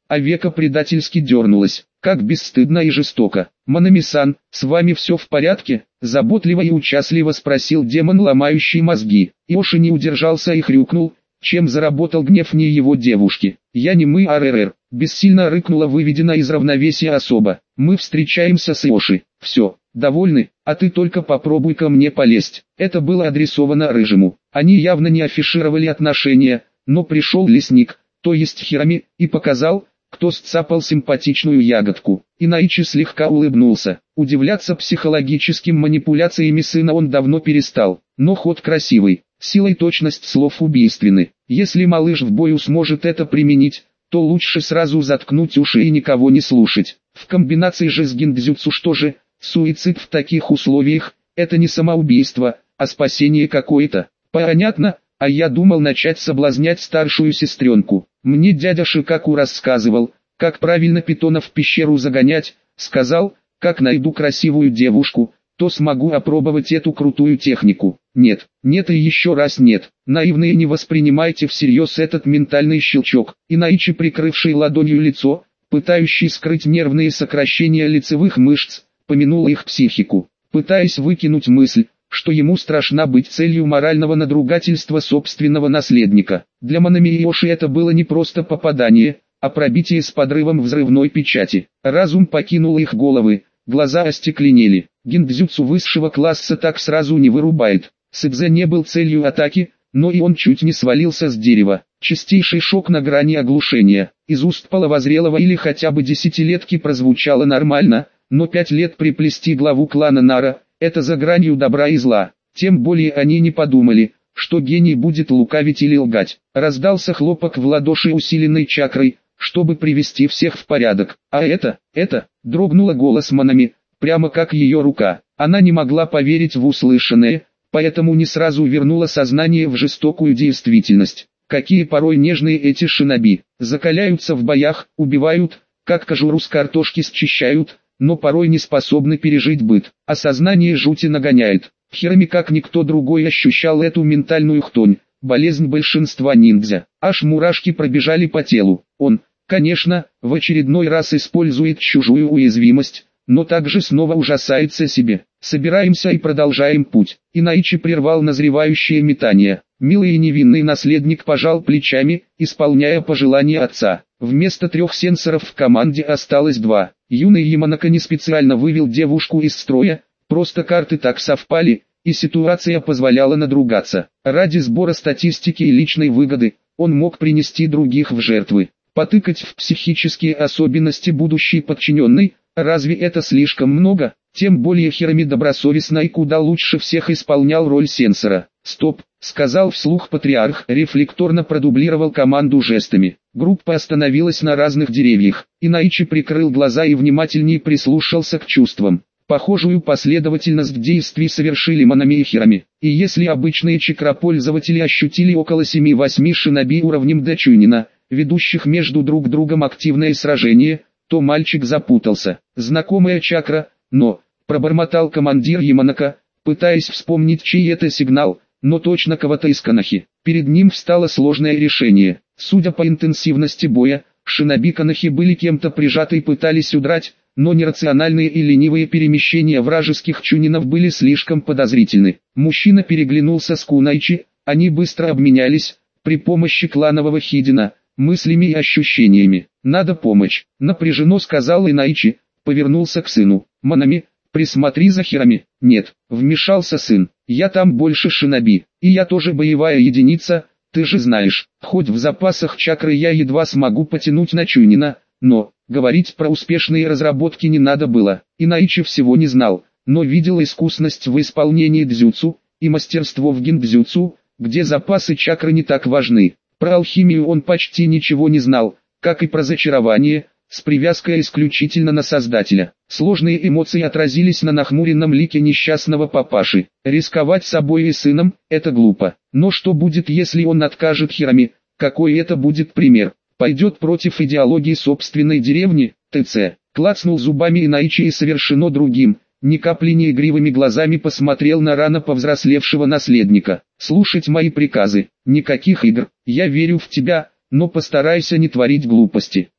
а века предательски дернулось. Как бесстыдно и жестоко. «Манами-сан, с вами все в порядке?» – заботливо и участливо спросил демон, ломающий мозги. Иоши не удержался и хрюкнул, чем заработал гнев не его девушки. «Я не мы, РРР», – бессильно рыкнула выведена из равновесия особа. «Мы встречаемся с Иоши. Все, довольны, а ты только попробуй ко мне полезть». Это было адресовано Рыжему. Они явно не афишировали отношения, но пришел лесник, то есть Хирами, и показал, кто сцапал симпатичную ягодку. Инаичи слегка улыбнулся. Удивляться психологическим манипуляциями сына он давно перестал. Но ход красивый, сила и точность слов убийственны. Если малыш в бою сможет это применить, то лучше сразу заткнуть уши и никого не слушать. В комбинации же с гиндзюцу что же, суицид в таких условиях, это не самоубийство, а спасение какое-то. Понятно? А я думал начать соблазнять старшую сестренку. Мне дядя Шикаку рассказывал, как правильно питона в пещеру загонять, сказал, как найду красивую девушку, то смогу опробовать эту крутую технику. Нет, нет и еще раз нет. Наивные, не воспринимайте всерьез этот ментальный щелчок. Инаичи, прикрывший ладонью лицо, пытающий скрыть нервные сокращения лицевых мышц, помянул их психику, пытаясь выкинуть мысль, что ему страшно быть целью морального надругательства собственного наследника. Для Манами и Иоши это было не просто попадание, а пробитие с подрывом взрывной печати. Разум покинул их головы, глаза остекленели. Гиндзюцу высшего класса так сразу не вырубает. Сэдзе не был целью атаки, но и он чуть не свалился с дерева. Чистейший шок на грани оглушения. Из уст половозрелого или хотя бы десятилетки прозвучало нормально, но 5 лет приплести главу клана Нара – это за гранью добра и зла. Тем более они не подумали, что гений будет лукавить или лгать. Раздался хлопок в ладоши усиленной чакрой, чтобы привести всех в порядок. А это, дрогнула голос Манами, прямо как ее рука. Она не могла поверить в услышанное, поэтому не сразу вернула сознание в жестокую действительность. Какие порой нежные эти шиноби. Закаляются в боях, убивают, как кожуру с картошки счищают, но порой не способны пережить быт. Осознание жути нагоняет. Хирами как никто другой ощущал эту ментальную хтонь, болезнь большинства ниндзя. Аж мурашки пробежали по телу. Он, конечно, в очередной раз использует чужую уязвимость, но также снова ужасается себе. Собираемся и продолжаем путь. Инаичи прервал назревающее метание. Милый и невинный наследник пожал плечами, исполняя пожелания отца. Вместо 3 сенсоров в команде осталось 2. Юный Яманака не специально вывел девушку из строя, просто карты так совпали, и ситуация позволяла надругаться. Ради сбора статистики и личной выгоды, он мог принести других в жертвы. Потыкать в психические особенности будущей подчиненной, разве это слишком много? Тем более Хирами добросовестно и куда лучше всех исполнял роль сенсора. «Стоп», — сказал вслух патриарх, рефлекторно продублировал команду жестами. Группа остановилась на разных деревьях. Инаичи прикрыл глаза и внимательнее прислушался к чувствам. Похожую последовательность действий совершили Манами и Хирами. И если обычные чакропользователи ощутили около 7-8 шиноби уровнем Дачунина, ведущих между друг другом активное сражение, то мальчик запутался. Знакомая чакра, но, пробормотал командир Яманака, пытаясь вспомнить, чей это сигнал, но точно кого-то из Канахи. Перед ним встало сложное решение. Судя по интенсивности боя, шиноби Канахи были кем-то прижаты и пытались удрать, но нерациональные и ленивые перемещения вражеских чунинов были слишком подозрительны. Мужчина переглянулся с Кунайчи, они быстро обменялись, при помощи кланового хидина, мыслями и ощущениями. «Надо помощь», — напряженно сказал Инаичи, повернулся к сыну. «Манами, присмотри за Хирами». «Нет», — вмешался сын, — «я там больше шиноби, и я тоже боевая единица, ты же знаешь, хоть в запасах чакры я едва смогу потянуть на чунина, но...» Говорить про успешные разработки не надо было. Инаичи всего не знал, но видел искусность в исполнении дзюцу и мастерство в гиндзюцу, где запасы чакры не так важны. Про алхимию он почти ничего не знал, как и про зачарование, с привязкой исключительно на создателя. Сложные эмоции отразились на нахмуренном лике несчастного папаши. Рисковать собой и сыном – это глупо. Но что будет, если он откажет Хирами? Какой это будет пример? Пойдет против идеологии собственной деревни, т.ц. Клацнул зубами Инаичи и совершенно другим, ни капли не игривыми глазами посмотрел на рано повзрослевшего наследника. «Слушать мои приказы, никаких игр, я верю в тебя, но постарайся не творить глупости».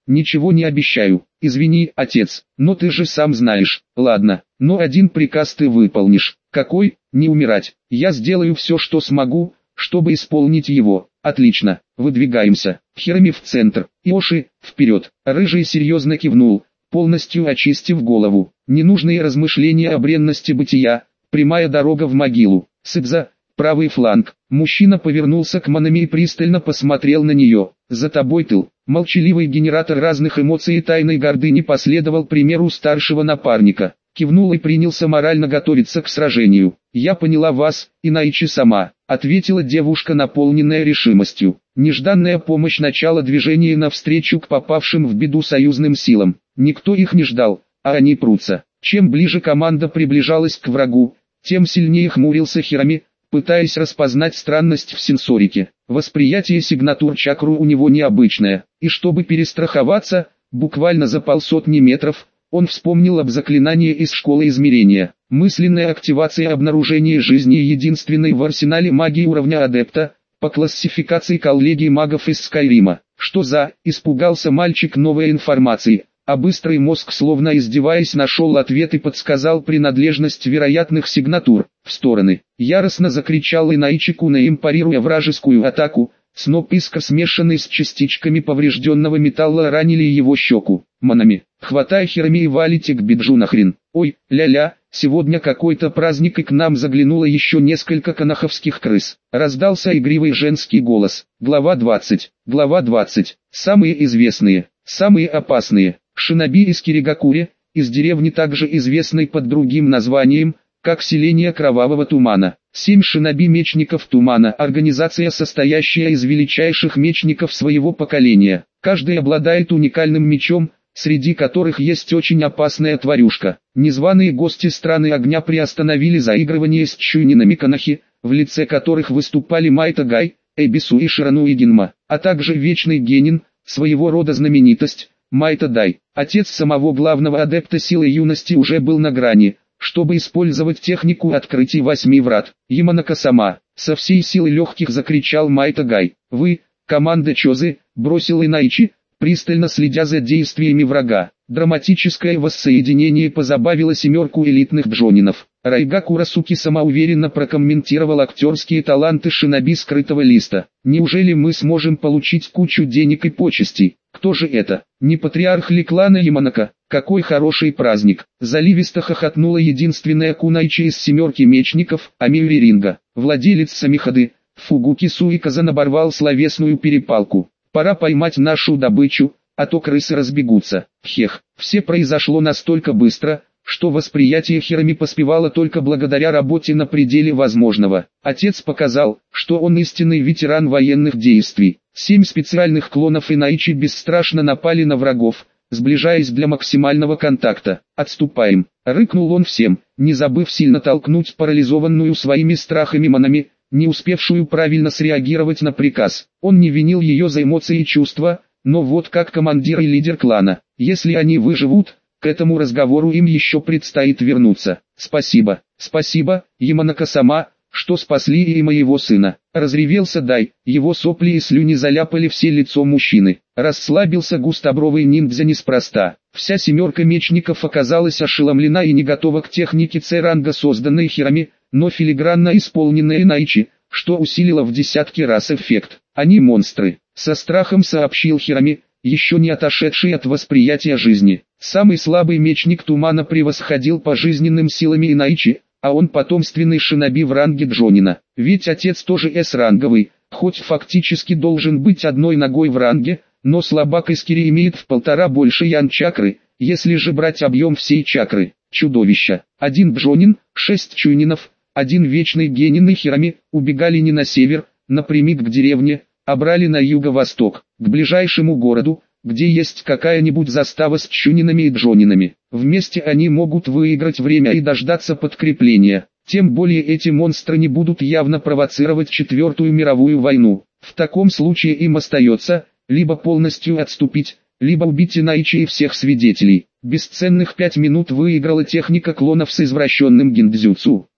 Ничего не обещаю. Извини, отец, но ты же сам знаешь. Ладно, но один приказ ты выполнишь. Какой? Не умирать. Я сделаю все, что смогу, чтобы исполнить его. Отлично, выдвигаемся. Хирами в центр, Иоши, вперед. Рыжий серьезно кивнул, полностью очистив голову. Ненужные размышления о бренности бытия, прямая дорога в могилу. Сыбза, правый фланг. Мужчина повернулся к Манами и пристально посмотрел на нее. За тобой тыл. Молчаливый генератор разных эмоций и тайной гордыни последовал примеру старшего напарника. Кивнул и принялся морально готовиться к сражению. «Я поняла вас, Инаичи-сама», — ответила девушка, наполненная решимостью. Нежданная помощь начала движения навстречу к попавшим в беду союзным силам. Никто их не ждал, а они прутся. Чем ближе команда приближалась к врагу, тем сильнее хмурился Хирами, пытаясь распознать странность в сенсорике. Восприятие сигнатур чакру у него необычное, и чтобы перестраховаться, буквально за полсотни метров, он вспомнил об заклинании из школы измерения. Мысленная активация обнаружения жизни единственной в арсенале магии уровня адепта, по классификации коллегии магов из Скайрима. Что за, испугался мальчик новой информации, а быстрый мозг, словно издеваясь, нашел ответ и подсказал принадлежность вероятных сигнатур. В стороны. Яростно закричал Инаичи Кунаим, парируя вражескую атаку. Сноп искр, смешанный с частичками поврежденного металла, ранили его щеку. Манами, хватай Хирами и валите к Биджу нахрен. Ой, ля-ля, сегодня какой-то праздник, и к нам заглянуло еще несколько канаховских крыс. Раздался игривый женский голос. Глава 20. Глава 20. Самые известные, самые опасные. Шиноби из Киригакури, из деревни, также известной под другим названием, как селение Кровавого Тумана. 7 шиноби-мечников Тумана, организация, состоящая из величайших мечников своего поколения. Каждый обладает уникальным мечом, среди которых есть очень опасная тварюшка. Незваные гости страны огня приостановили заигрывание с чуйнинами Канахи, в лице которых выступали Майта Гай, Эбису и Ширану Игинма, а также Вечный Генин, своего рода знаменитость, Майта Дай. Отец самого главного адепта силы юности уже был на грани, чтобы использовать технику открытия 8 врат. Яманака-сама, со всей силы легких закричал Майта Гай. «Вы, команда Чозы», бросил Инаичи, пристально следя за действиями врага. Драматическое воссоединение позабавило 7 элитных джонинов. Райгаку Расуки самоуверенно прокомментировал актерские таланты шиноби скрытого листа. «Неужели мы сможем получить кучу денег и почестей? Кто же это? Не патриарх ли клана Яманака? Какой хороший праздник!» Заливисто хохотнула единственная кунайчи из 7 мечников, Амиури Ринга. Владелец Самихады, Фугуки Суиказан, оборвал словесную перепалку. «Пора поймать нашу добычу, а то крысы разбегутся». Хех, все произошло настолько быстро, что восприятие Хирами поспевало только благодаря работе на пределе возможного. Отец показал, что он истинный ветеран военных действий. 7 специальных клонов Инаичи бесстрашно напали на врагов, сближаясь для максимального контакта. «Отступаем!» — рыкнул он всем, не забыв сильно толкнуть парализованную своими страхами Манами, не успевшую правильно среагировать на приказ. Он не винил ее за эмоции и чувства, но вот как командир и лидер клана, если они выживут, к этому разговору им еще предстоит вернуться. «Спасибо, спасибо, Яманака-сама, что спасли и моего сына», — разревелся Дай, его сопли и слюни заляпали все лицо мужчины. Расслабился густобровый ниндзя неспроста. Вся 7 мечников оказалась ошеломлена и не готова к технике С-ранга, созданной Хирами, но филигранно исполненной Инаичи, что усилило в десятки раз эффект. «Они монстры», — со страхом сообщил Хирами, еще не отошедший от восприятия жизни. Самый слабый мечник Тумана превосходил по жизненным силам Инаичи, а он потомственный шиноби в ранге Джонина. Ведь отец тоже С-ранговый, хоть фактически должен быть одной ногой в ранге, но слабак из Кири имеет в 1,5 больше ян-чакры, если же брать объем всей чакры. Чудовища. 1 Джонин, 6 чуйнинов, 1 Вечный Генин и Хирами убегали не на север, напрямик к деревне, а брали на юго-восток, к ближайшему городу, где есть какая-нибудь застава с чунинами и джонинами. Вместе они могут выиграть время и дождаться подкрепления. Тем более эти монстры не будут явно провоцировать 4-ю мировую войну. В таком случае им остается, либо полностью отступить, либо убить Инаичи и всех свидетелей. Бесценных 5 минут выиграла техника клонов с извращенным гиндзюцу.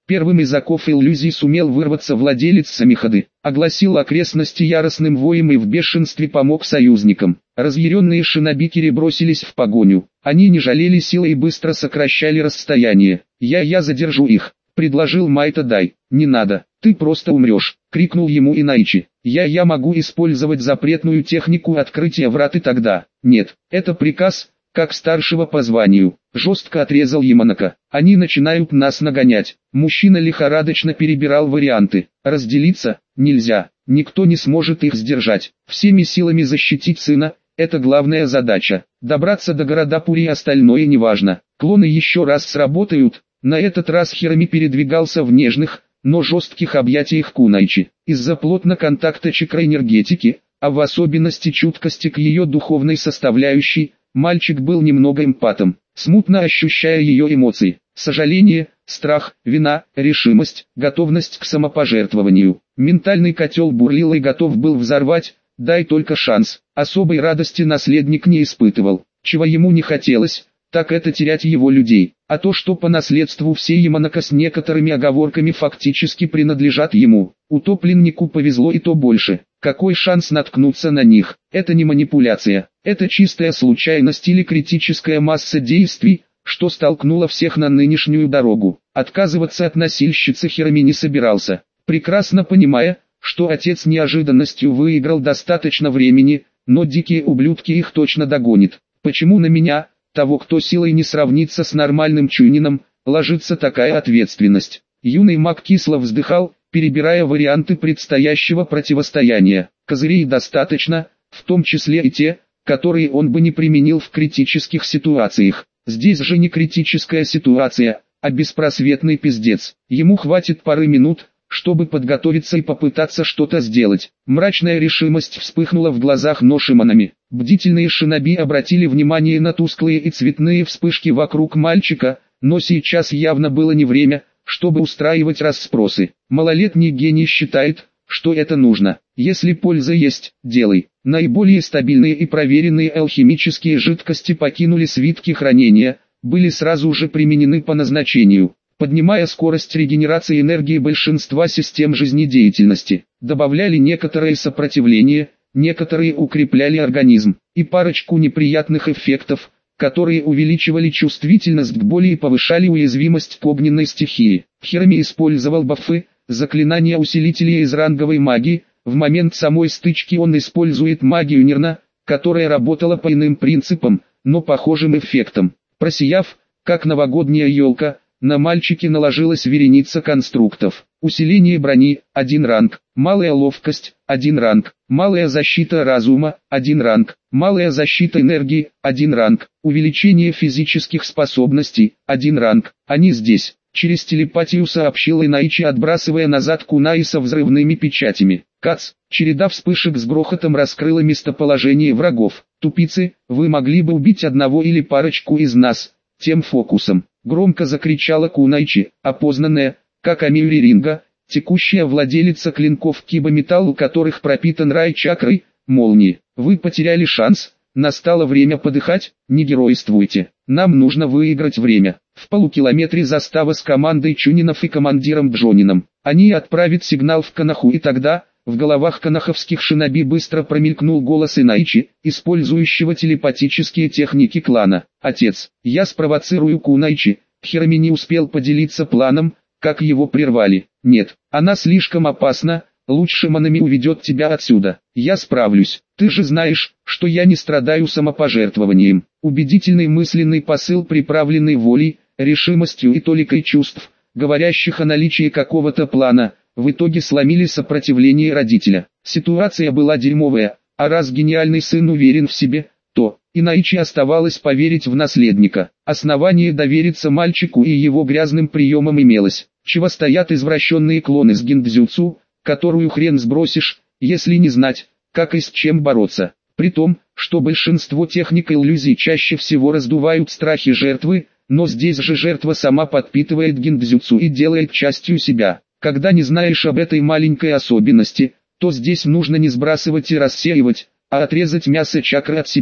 Первым из оков иллюзий сумел вырваться владелец Самихады, огласил окрестности яростным воем и в бешенстве помог союзникам. Разъяренные шинобикери бросились в погоню. Они не жалели силы и быстро сокращали расстояние. «Я задержу их», — предложил Майта Дай. «Не надо, ты просто умрешь», — крикнул ему Инайчи. «Я могу использовать запретную технику открытия врат и тогда». «Нет, это приказ, как старшего по званию», — жестко отрезал Яманака. «Они начинают нас нагонять». Мужчина лихорадочно перебирал варианты. «Разделиться? Нельзя. Никто не сможет их сдержать. Всеми силами защитить сына — это главная задача. Добраться до города Пури и остальное неважно. Клоны еще раз сработают». На этот раз Хирами передвигался в нежных, но жестких объятиях Кунайчи. Из-за плотного контакта чакра-энергетики, а в особенности чуткости к ее духовной составляющей, мальчик был немного эмпатом, смутно ощущая ее эмоции: сожаление, страх, вина, решимость, готовность к самопожертвованию. Ментальный котел бурлил и готов был взорвать, дай только шанс. Особой радости наследник не испытывал. Чего ему не хотелось, так это терять его людей. А то, что по наследству все Яманака с некоторыми оговорками фактически принадлежат ему. Утопленнику повезло и то больше. Какой шанс наткнуться на них? Это не манипуляция. Это чистая случайность или критическая масса действий, что столкнуло всех на нынешнюю дорогу. Отказываться от носильщицы Хирами не собирался, прекрасно понимая, что отец неожиданностью выиграл достаточно времени, но дикие ублюдки их точно догонят. Почему на меня, того, кто силой не сравнится с нормальным чунином, ложится такая ответственность? Юный маг кисло вздыхал, перебирая варианты предстоящего противостояния. Козырей достаточно, в том числе и те, которые он бы не применил в критических ситуациях. Здесь же не критическая ситуация, а беспросветный пиздец. Ему хватит пары минут, чтобы подготовиться и попытаться что-то сделать. Мрачная решимость вспыхнула в глазах Ношиманами. Бдительные шиноби обратили внимание на тусклые и цветные вспышки вокруг мальчика, но сейчас явно было не время, чтобы устраивать расспросы. Малолетний гений считает, что это нужно. Если польза есть, делай. Наиболее стабильные и проверенные алхимические жидкости покинули свитки хранения, были сразу же применены по назначению, поднимая скорость регенерации энергии большинства систем жизнедеятельности, добавляли некоторое сопротивление, некоторые укрепляли организм, и парочку неприятных эффектов, которые увеличивали чувствительность к боли и повышали уязвимость к огненной стихии. Хирами использовал бафы, заклинания-усилители из ранговой магии. В момент самой стычки он использует магию Нирна, которая работала по иным принципам, но похожим эффектом. Просияв, как новогодняя елка, на мальчике наложилась вереница конструктов. Усиление брони – 1 ранг, малая ловкость – 1 ранг, малая защита разума – 1 ранг, малая защита энергии – 1 ранг, увеличение физических способностей – 1 ранг. Они здесь. Через телепатию сообщил Инайчи, отбрасывая назад кунаи со взрывными печатями. Кац, череда вспышек с грохотом раскрыла местоположение врагов. «Тупицы, вы могли бы убить одного или парочку из нас, тем фокусом», громко закричала Кунайчи, опознанная, как Амиури Ринга, текущая владелица клинков кибометалл, у которых пропитан рай чакрой, молнии. «Вы потеряли шанс, настало время подыхать, не геройствуйте, нам нужно выиграть время». В полукилометре застава с командой Чунинов и командиром Бджонином. Они отправят сигнал в Канаху, и тогда, в головах канаховских шиноби быстро промелькнул голос Инайчи, использующего телепатические техники клана. «Отец, я спровоцирую Кунайчи». Хирами не успел поделиться планом, как его прервали. «Нет, она слишком опасна, лучше Манами уведет тебя отсюда. Я справлюсь, ты же знаешь, что я не страдаю самопожертвованием». Убедительный мысленный посыл, приправленный волей, решимостью и толикой чувств, говорящих о наличии какого-то плана, в итоге сломили сопротивление родителя. Ситуация была дерьмовая, а раз гениальный сын уверен в себе, то Инайчи оставалось поверить в наследника. Основание довериться мальчику и его грязным приемам имелось. Чего стоят извращенные клоны с гиндзюцу, которую хрен сбросишь, если не знать, как и с чем бороться. При том, что большинство техник иллюзий чаще всего раздувают страхи жертвы, но здесь же жертва сама подпитывает гиндзюцу и делает частью себя. Когда не знаешь об этой маленькой особенности, то здесь нужно не сбрасывать и рассеивать, а отрезать мясо чакры от себя.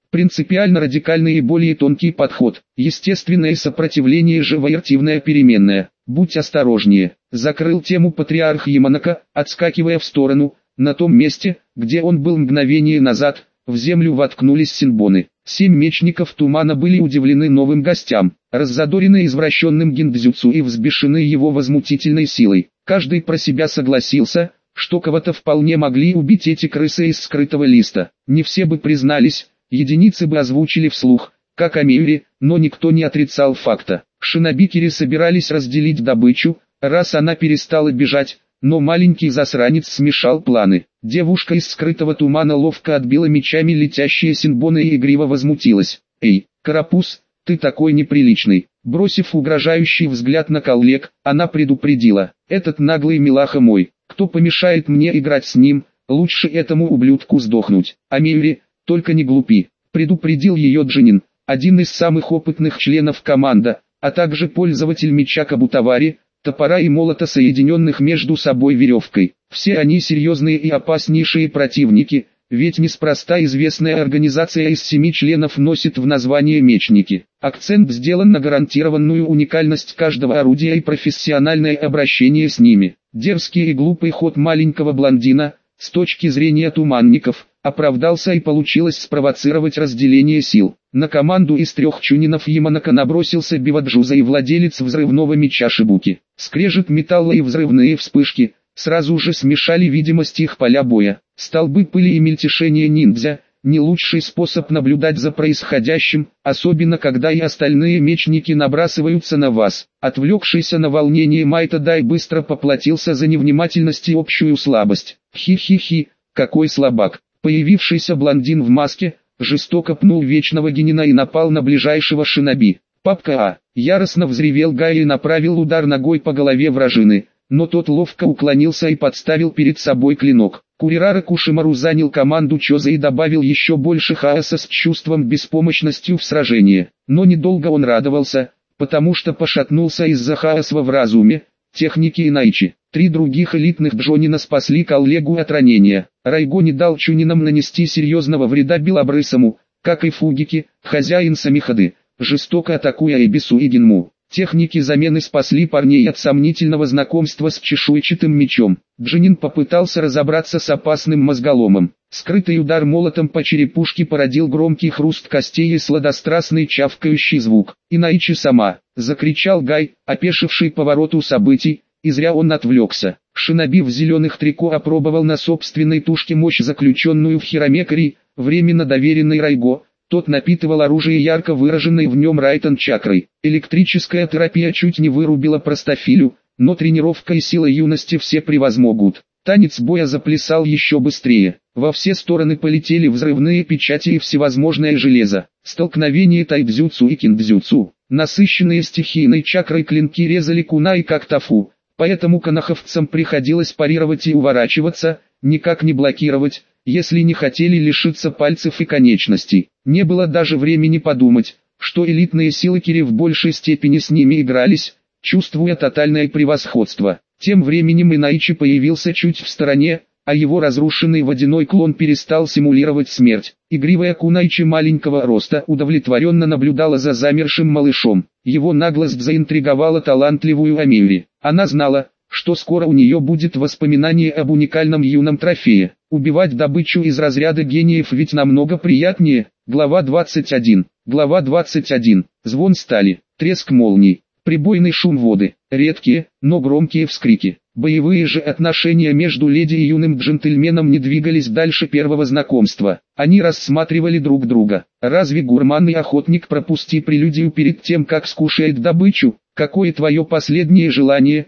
Принципиально радикальный и более тонкий подход. Естественное сопротивление же вариативная переменная. Будь осторожнее. Закрыл тему патриарх Яманака, отскакивая в сторону. На том месте, где он был мгновение назад, в землю воткнулись синбоны. 7 мечников тумана были удивлены новым гостям, раззадорены извращенным гиндзюцу и взбешены его возмутительной силой. Каждый про себя согласился, что кого-то вполне могли убить эти крысы из скрытого листа. Не все бы признались, единицы бы озвучили вслух, как о Миуре, но никто не отрицал факта. Шинобикери собирались разделить добычу, раз она перестала бежать, но маленький засранец смешал планы. Девушка из скрытого тумана ловко отбила мечами летящие синбоны и игриво возмутилась. «Эй, карапуз, ты такой неприличный!» Бросив угрожающий взгляд на коллег, она предупредила: «Этот наглый милаха мой, кто помешает мне играть с ним, лучше этому ублюдку сдохнуть. А Миури, только не глупи», предупредил ее Джинин, один из самых опытных членов команды, а также пользователь меча Кабутавари, топора и молота, соединенных между собой веревкой. Все они серьезные и опаснейшие противники, ведь неспроста известная организация из 7 членов носит в название мечники. Акцент сделан на гарантированную уникальность каждого орудия и профессиональное обращение с ними. Дерзкий и глупый ход маленького блондина, с точки зрения туманников, оправдался и получилось спровоцировать разделение сил. На команду из 3 чунинов Яманака набросился Биваджуза и владелец взрывного меча Шибуки. Скрежет металла и взрывные вспышки сразу же смешали видимость их поля боя. Столбы пыли и мельтешение ниндзя – не лучший способ наблюдать за происходящим, особенно когда и остальные мечники набрасываются на вас. Отвлекшийся на волнение Майта Дай быстро поплатился за невнимательность и общую слабость. Хи-хи-хи, какой слабак. Появившийся блондин в маске жестоко пнул вечного генина и напал на ближайшего шиноби. «Папка А!» Яростно взревел Гай и направил удар ногой по голове вражины, но тот ловко уклонился и подставил перед собой клинок. Курирара Кушимару занял команду Чоза и добавил еще больше хаоса с чувством беспомощности в сражении. Но недолго он радовался, потому что пошатнулся из-за хаоса в разуме, техники и Найчи. 3 других элитных джонина спасли коллегу от ранения. Райго не дал чунинам нанести серьезного вреда Белобрысому, как и Фугики, хозяин Самихады, жестоко атакуя Эбису и Гинму. Техники замены спасли парней от сомнительного знакомства с чешуйчатым мечом. Джинин попытался разобраться с опасным мозголомом. Скрытый удар молотом по черепушке породил громкий хруст костей и сладострастный чавкающий звук. «Инаичи сама!» — закричал Гай, опешивший повороту событий, и зря он отвлекся. Шиноби в зеленых трико опробовал на собственной тушке мощь, заключенную в хиромекари, временно доверенной Райго. Тот напитывал оружие ярко выраженной в нем райтон-чакрой. Электрическая терапия чуть не вырубила простофилю, но тренировка и сила юности все превозмогут. Танец боя заплясал еще быстрее. Во все стороны полетели взрывные печати и всевозможное железо. Столкновение тайдзюцу и киндзюцу. Насыщенные стихийной чакрой клинки резали кунай как тофу, поэтому канаховцам приходилось парировать и уворачиваться, никак не блокировать, если не хотели лишиться пальцев и конечностей. Не было даже времени подумать, что элитные силы Кири в большей степени с ними игрались, чувствуя тотальное превосходство. Тем временем Инаичи появился чуть в стороне, а его разрушенный водяной клон перестал симулировать смерть. Игривая кунайчи маленького роста удовлетворенно наблюдала за замершим малышом. Его наглость заинтриговала талантливую Амиури. Она знала, что скоро у нее будет воспоминание об уникальном юном трофее. Убивать добычу из разряда гениев ведь намного приятнее. Глава 21. Глава 21. Звон стали, треск молний, прибойный шум воды, редкие, но громкие вскрики. Боевые же отношения между леди и юным джентльменом не двигались дальше первого знакомства. Они рассматривали друг друга. Разве гурман и охотник пропусти прелюдию перед тем, как скушает добычу? Какое твое последнее желание?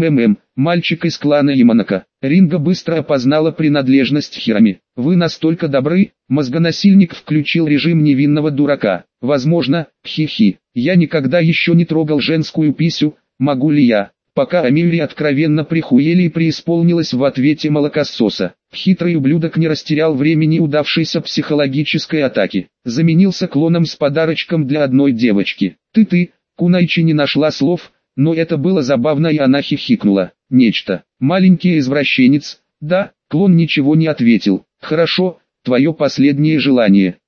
Мальчик из клана Яманака. Ринга быстро опознала принадлежность Хирами. Вы настолько добры, мозгонасильник включил режим невинного дурака. Возможно, хи-хи. Я никогда еще не трогал женскую писю, могу ли я? Пока Амиури откровенно прихуели и преисполнилась в ответе молокососа. Хитрый ублюдок не растерял времени удавшейся психологической атаки. Заменился клоном с подарочком для одной девочки. Ты, Кунайчи не нашла слов, но это было забавно и она хихикнула. Нечто. Маленький извращенец. Да, клон ничего не ответил. Хорошо, твое последнее желание.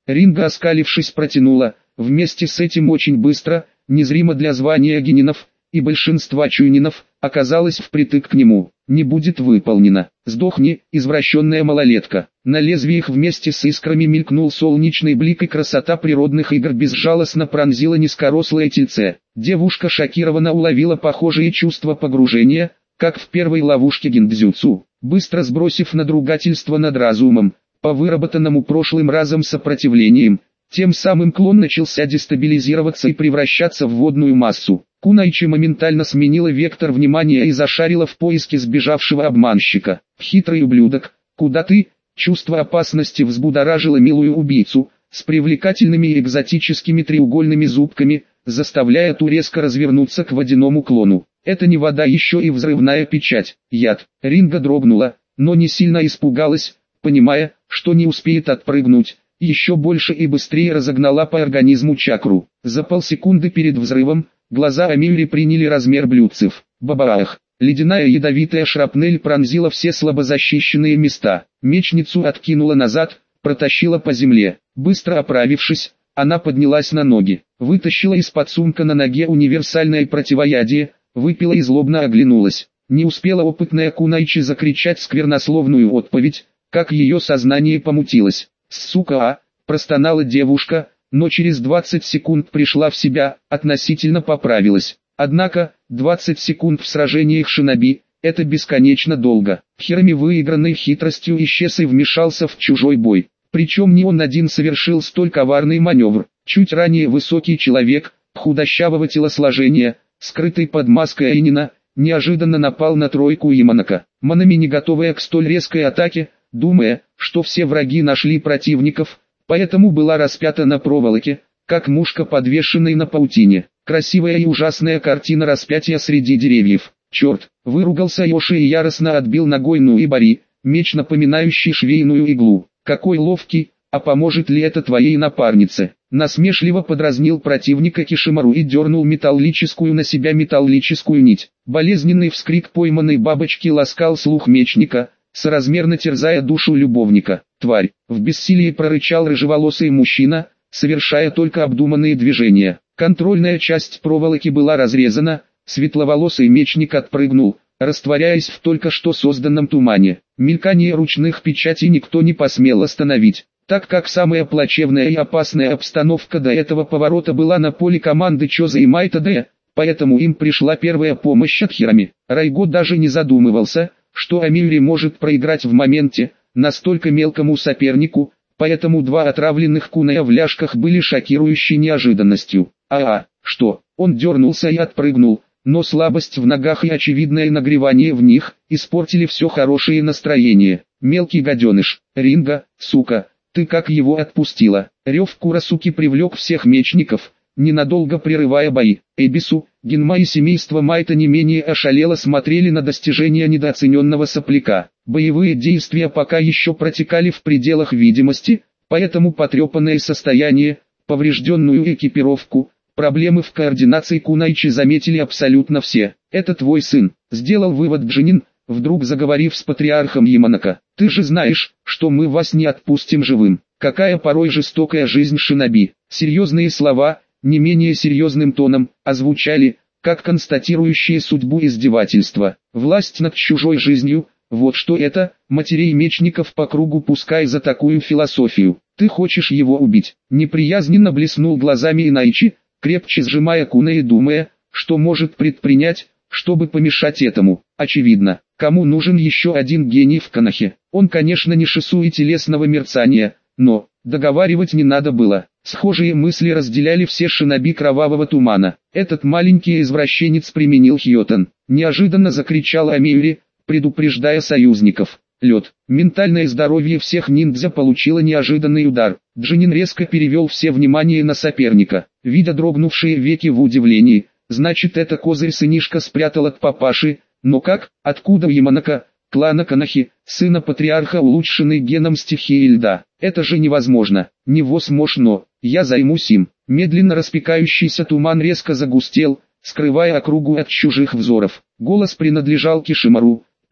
Ринга, оскалившись, протянула, вместе с этим очень быстро, незримо для звания генинов и большинства чуйнинов, оказалась впритык к нему. Не будет выполнено. Сдохни, извращенная малолетка. На лезвиях вместе с искрами мелькнул солнечный блик, и красота природных игр безжалостно пронзила низкорослое тельце. Девушка шокированно уловила похожие чувства погружения, как в первой ловушке гиндзюцу. Быстро сбросив надругательство над разумом, по выработанному прошлым разом сопротивлением, тем самым клон начался дестабилизироваться и превращаться в водную массу. Кунайчи моментально сменила вектор внимания и зашарила в поиске сбежавшего обманщика. «Хитрый ублюдок, куда ты?» Чувство опасности взбудоражило милую убийцу, с привлекательными и экзотическими треугольными зубками, заставляя ту резко развернуться к водяному клону. Это не вода, еще и взрывная печать, яд. Ринга дрогнула, но не сильно испугалась, понимая, что не успеет отпрыгнуть. Еще больше и быстрее разогнала по организму чакру. За полсекунды перед взрывом, глаза Амиури приняли размер блюдцев. Бабаах! Ледяная ядовитая шрапнель пронзила все слабозащищенные места. Мечницу откинула назад, протащила по земле. Быстро оправившись, она поднялась на ноги, вытащила из-под сумка на ноге универсальное противоядие, выпила и злобно оглянулась. Не успела опытная Кунайчи закричать сквернословную отповедь, как ее сознание помутилось. «Сука, простонала девушка, но через 20 секунд пришла в себя, относительно поправилась. Однако, 20 секунд в сражениях шиноби – это бесконечно долго. Хирами, выигранной хитростью, исчез и вмешался в чужой бой. Причем не он один совершил столь коварный маневр. Чуть ранее высокий человек, худощавого телосложения, скрытый под маской Айнина, неожиданно напал на тройку Яманака. Манами, не готовая к столь резкой атаке, думая, что все враги нашли противников, поэтому была распята на проволоке, как мушка, подвешенной на паутине. Красивая и ужасная картина распятия среди деревьев. Черт, выругался Йоши и яростно отбил ногой Нуибари, меч, напоминающий швейную иглу. Какой ловкий, а поможет ли это твоей напарнице? Насмешливо подразнил противника Кишимару и дернул металлическую на себя металлическую нить. Болезненный вскрик пойманной бабочки ласкал слух мечника, соразмерно терзая душу любовника. «Тварь!» — в бессилии прорычал рыжеволосый мужчина, совершая только обдуманные движения. Контрольная часть проволоки была разрезана, светловолосый мечник отпрыгнул, растворяясь в только что созданном тумане. Мелькание ручных печатей никто не посмел остановить, так как самая плачевная и опасная обстановка до этого поворота была на поле команды Чоза и Майта Д, поэтому им пришла первая помощь от Хирами. Райго даже не задумывался, что Амиури может проиграть в моменте, настолько мелкому сопернику, поэтому два отравленных куная в ляжках были шокирующей неожиданностью. Что? Он дернулся и отпрыгнул, но слабость в ногах и очевидное нагревание в них испортили все хорошее настроение. Мелкий гаденыш, Ринга, сука, ты как его отпустила? Рев Курасуки привлек всех мечников, ненадолго прерывая бои. Эбису, Гинма и семейство Майта не менее ошалело смотрели на достижения недооцененного сопляка. Боевые действия пока еще протекали в пределах видимости, поэтому потрепанное состояние, поврежденную экипировку, проблемы в координации Кунайчи заметили абсолютно все. «Это твой сын», — сделал вывод Джинин, вдруг заговорив с патриархом Яманака. «Ты же знаешь, что мы вас не отпустим живым. Какая порой жестокая жизнь шиноби». Серьезные слова, не менее серьезным тоном, озвучали, как констатирующие судьбу издевательства. Власть над чужой жизнью, вот что это, матерей мечников по кругу пускай за такую философию. Ты хочешь его убить? Неприязненно блеснул глазами Инайчи, крепче сжимая куна и думая, что может предпринять, чтобы помешать этому. Очевидно, кому нужен еще один гений в Канахе. Он, конечно, не Шису и телесного мерцания, но договаривать не надо было. Схожие мысли разделяли все шиноби кровавого тумана. Этот маленький извращенец применил Хьотан. Неожиданно закричал Амиури, предупреждая союзников. Лед. Ментальное здоровье всех ниндзя получило неожиданный удар. Джинин резко перевел все внимание на соперника. Видя дрогнувшие веки в удивлении, значит, это козырь сынишка спрятал от папаши. Но как, откуда у Яманака, клана Канахи, сына патриарха, улучшенный геном стихии льда? Это же невозможно. Невозможно. Я займусь им. Медленно распекающийся туман резко загустел, скрывая округу от чужих взоров. Голос принадлежал Кишимару,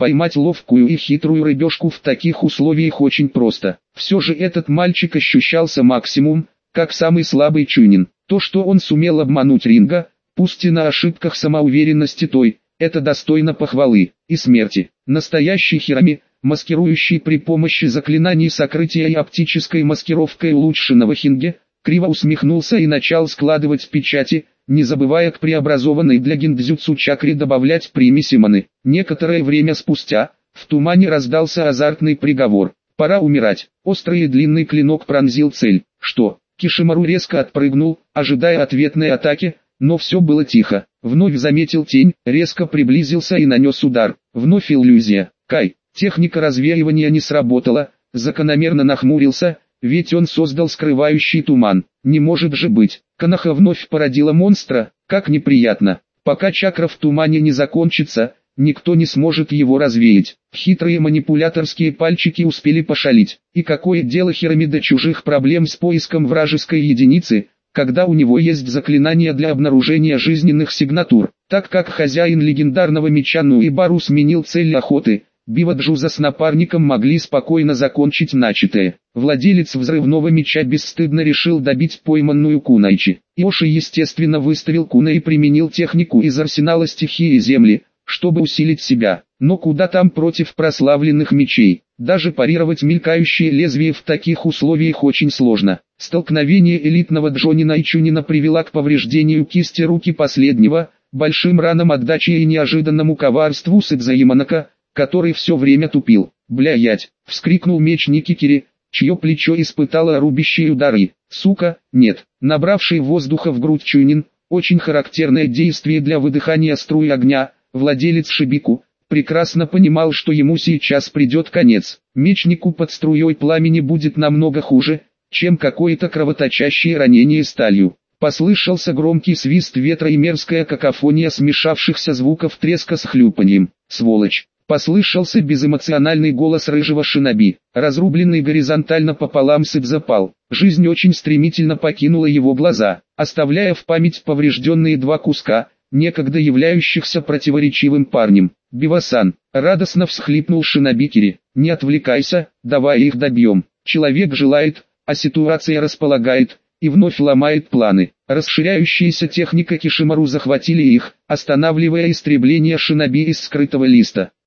Поймать ловкую и хитрую рыбешку в таких условиях очень просто. Все же этот мальчик ощущался максимум, как самый слабый Чунин. То, что он сумел обмануть Ринга, пусть и на ошибках самоуверенности той, это достойно похвалы и смерти. Настоящий Хирами, маскирующий при помощи заклинаний сокрытия и оптической маскировкой улучшенного Хинге, криво усмехнулся и начал складывать печати, не забывая к преобразованной для гиндзюцу чакре добавлять примеси маны. Некоторое время спустя, в тумане раздался азартный приговор. Пора умирать. Острый и длинный клинок пронзил цель. Что? Кишимару резко отпрыгнул, ожидая ответной атаки, но все было тихо. Вновь заметил тень, резко приблизился и нанес удар. Вновь иллюзия. Кай. Техника развеивания не сработала, закономерно нахмурился, ведь он создал скрывающий туман. Не может же быть. Канаха вновь породила монстра, как неприятно. Пока чакра в тумане не закончится, никто не сможет его развеять. Хитрые манипуляторские пальчики успели пошалить. И какое дело Хирами до чужих проблем с поиском вражеской единицы, когда у него есть заклинание для обнаружения жизненных сигнатур. Так как хозяин легендарного меча Нуибару сменил цель охоты, Биваджуза с напарником могли спокойно закончить начатое. Владелец взрывного меча бесстыдно решил добить пойманную Кунайчи. Иоши естественно выставил Куна и применил технику из арсенала стихии земли, чтобы усилить себя. Но куда там против прославленных мечей? Даже парировать мелькающие лезвия в таких условиях очень сложно. Столкновение элитного Джонина и Чунина привело к повреждению кисти руки последнего, большим ранам отдачи и неожиданному коварству Сэдзаиманака, который все время тупил. «Блядь!» — вскрикнул меч Никикири, чье плечо испытало рубящие удары. «Сука, нет!» Набравший воздуха в грудь Чунин, очень характерное действие для выдыхания струй огня, владелец Шибику, прекрасно понимал, что ему сейчас придет конец. Мечнику под струей пламени будет намного хуже, чем какое-то кровоточащее ранение сталью. Послышался громкий свист ветра и мерзкая какофония смешавшихся звуков треска с хлюпаньем. «Сволочь!» Послышался безэмоциональный голос рыжего шиноби. Разрубленный горизонтально пополам Сэдза пал. Жизнь очень стремительно покинула его глаза, оставляя в память поврежденные два куска, некогда являющихся противоречивым парнем. «Бивасан!» — радостно всхлипнул шиноби Кири. «Не отвлекайся, давай их добьем. Человек желает, а ситуация располагает, и вновь ломает планы». Расширяющаяся техника Кишимару захватили их, останавливая истребление шиноби из скрытого листа.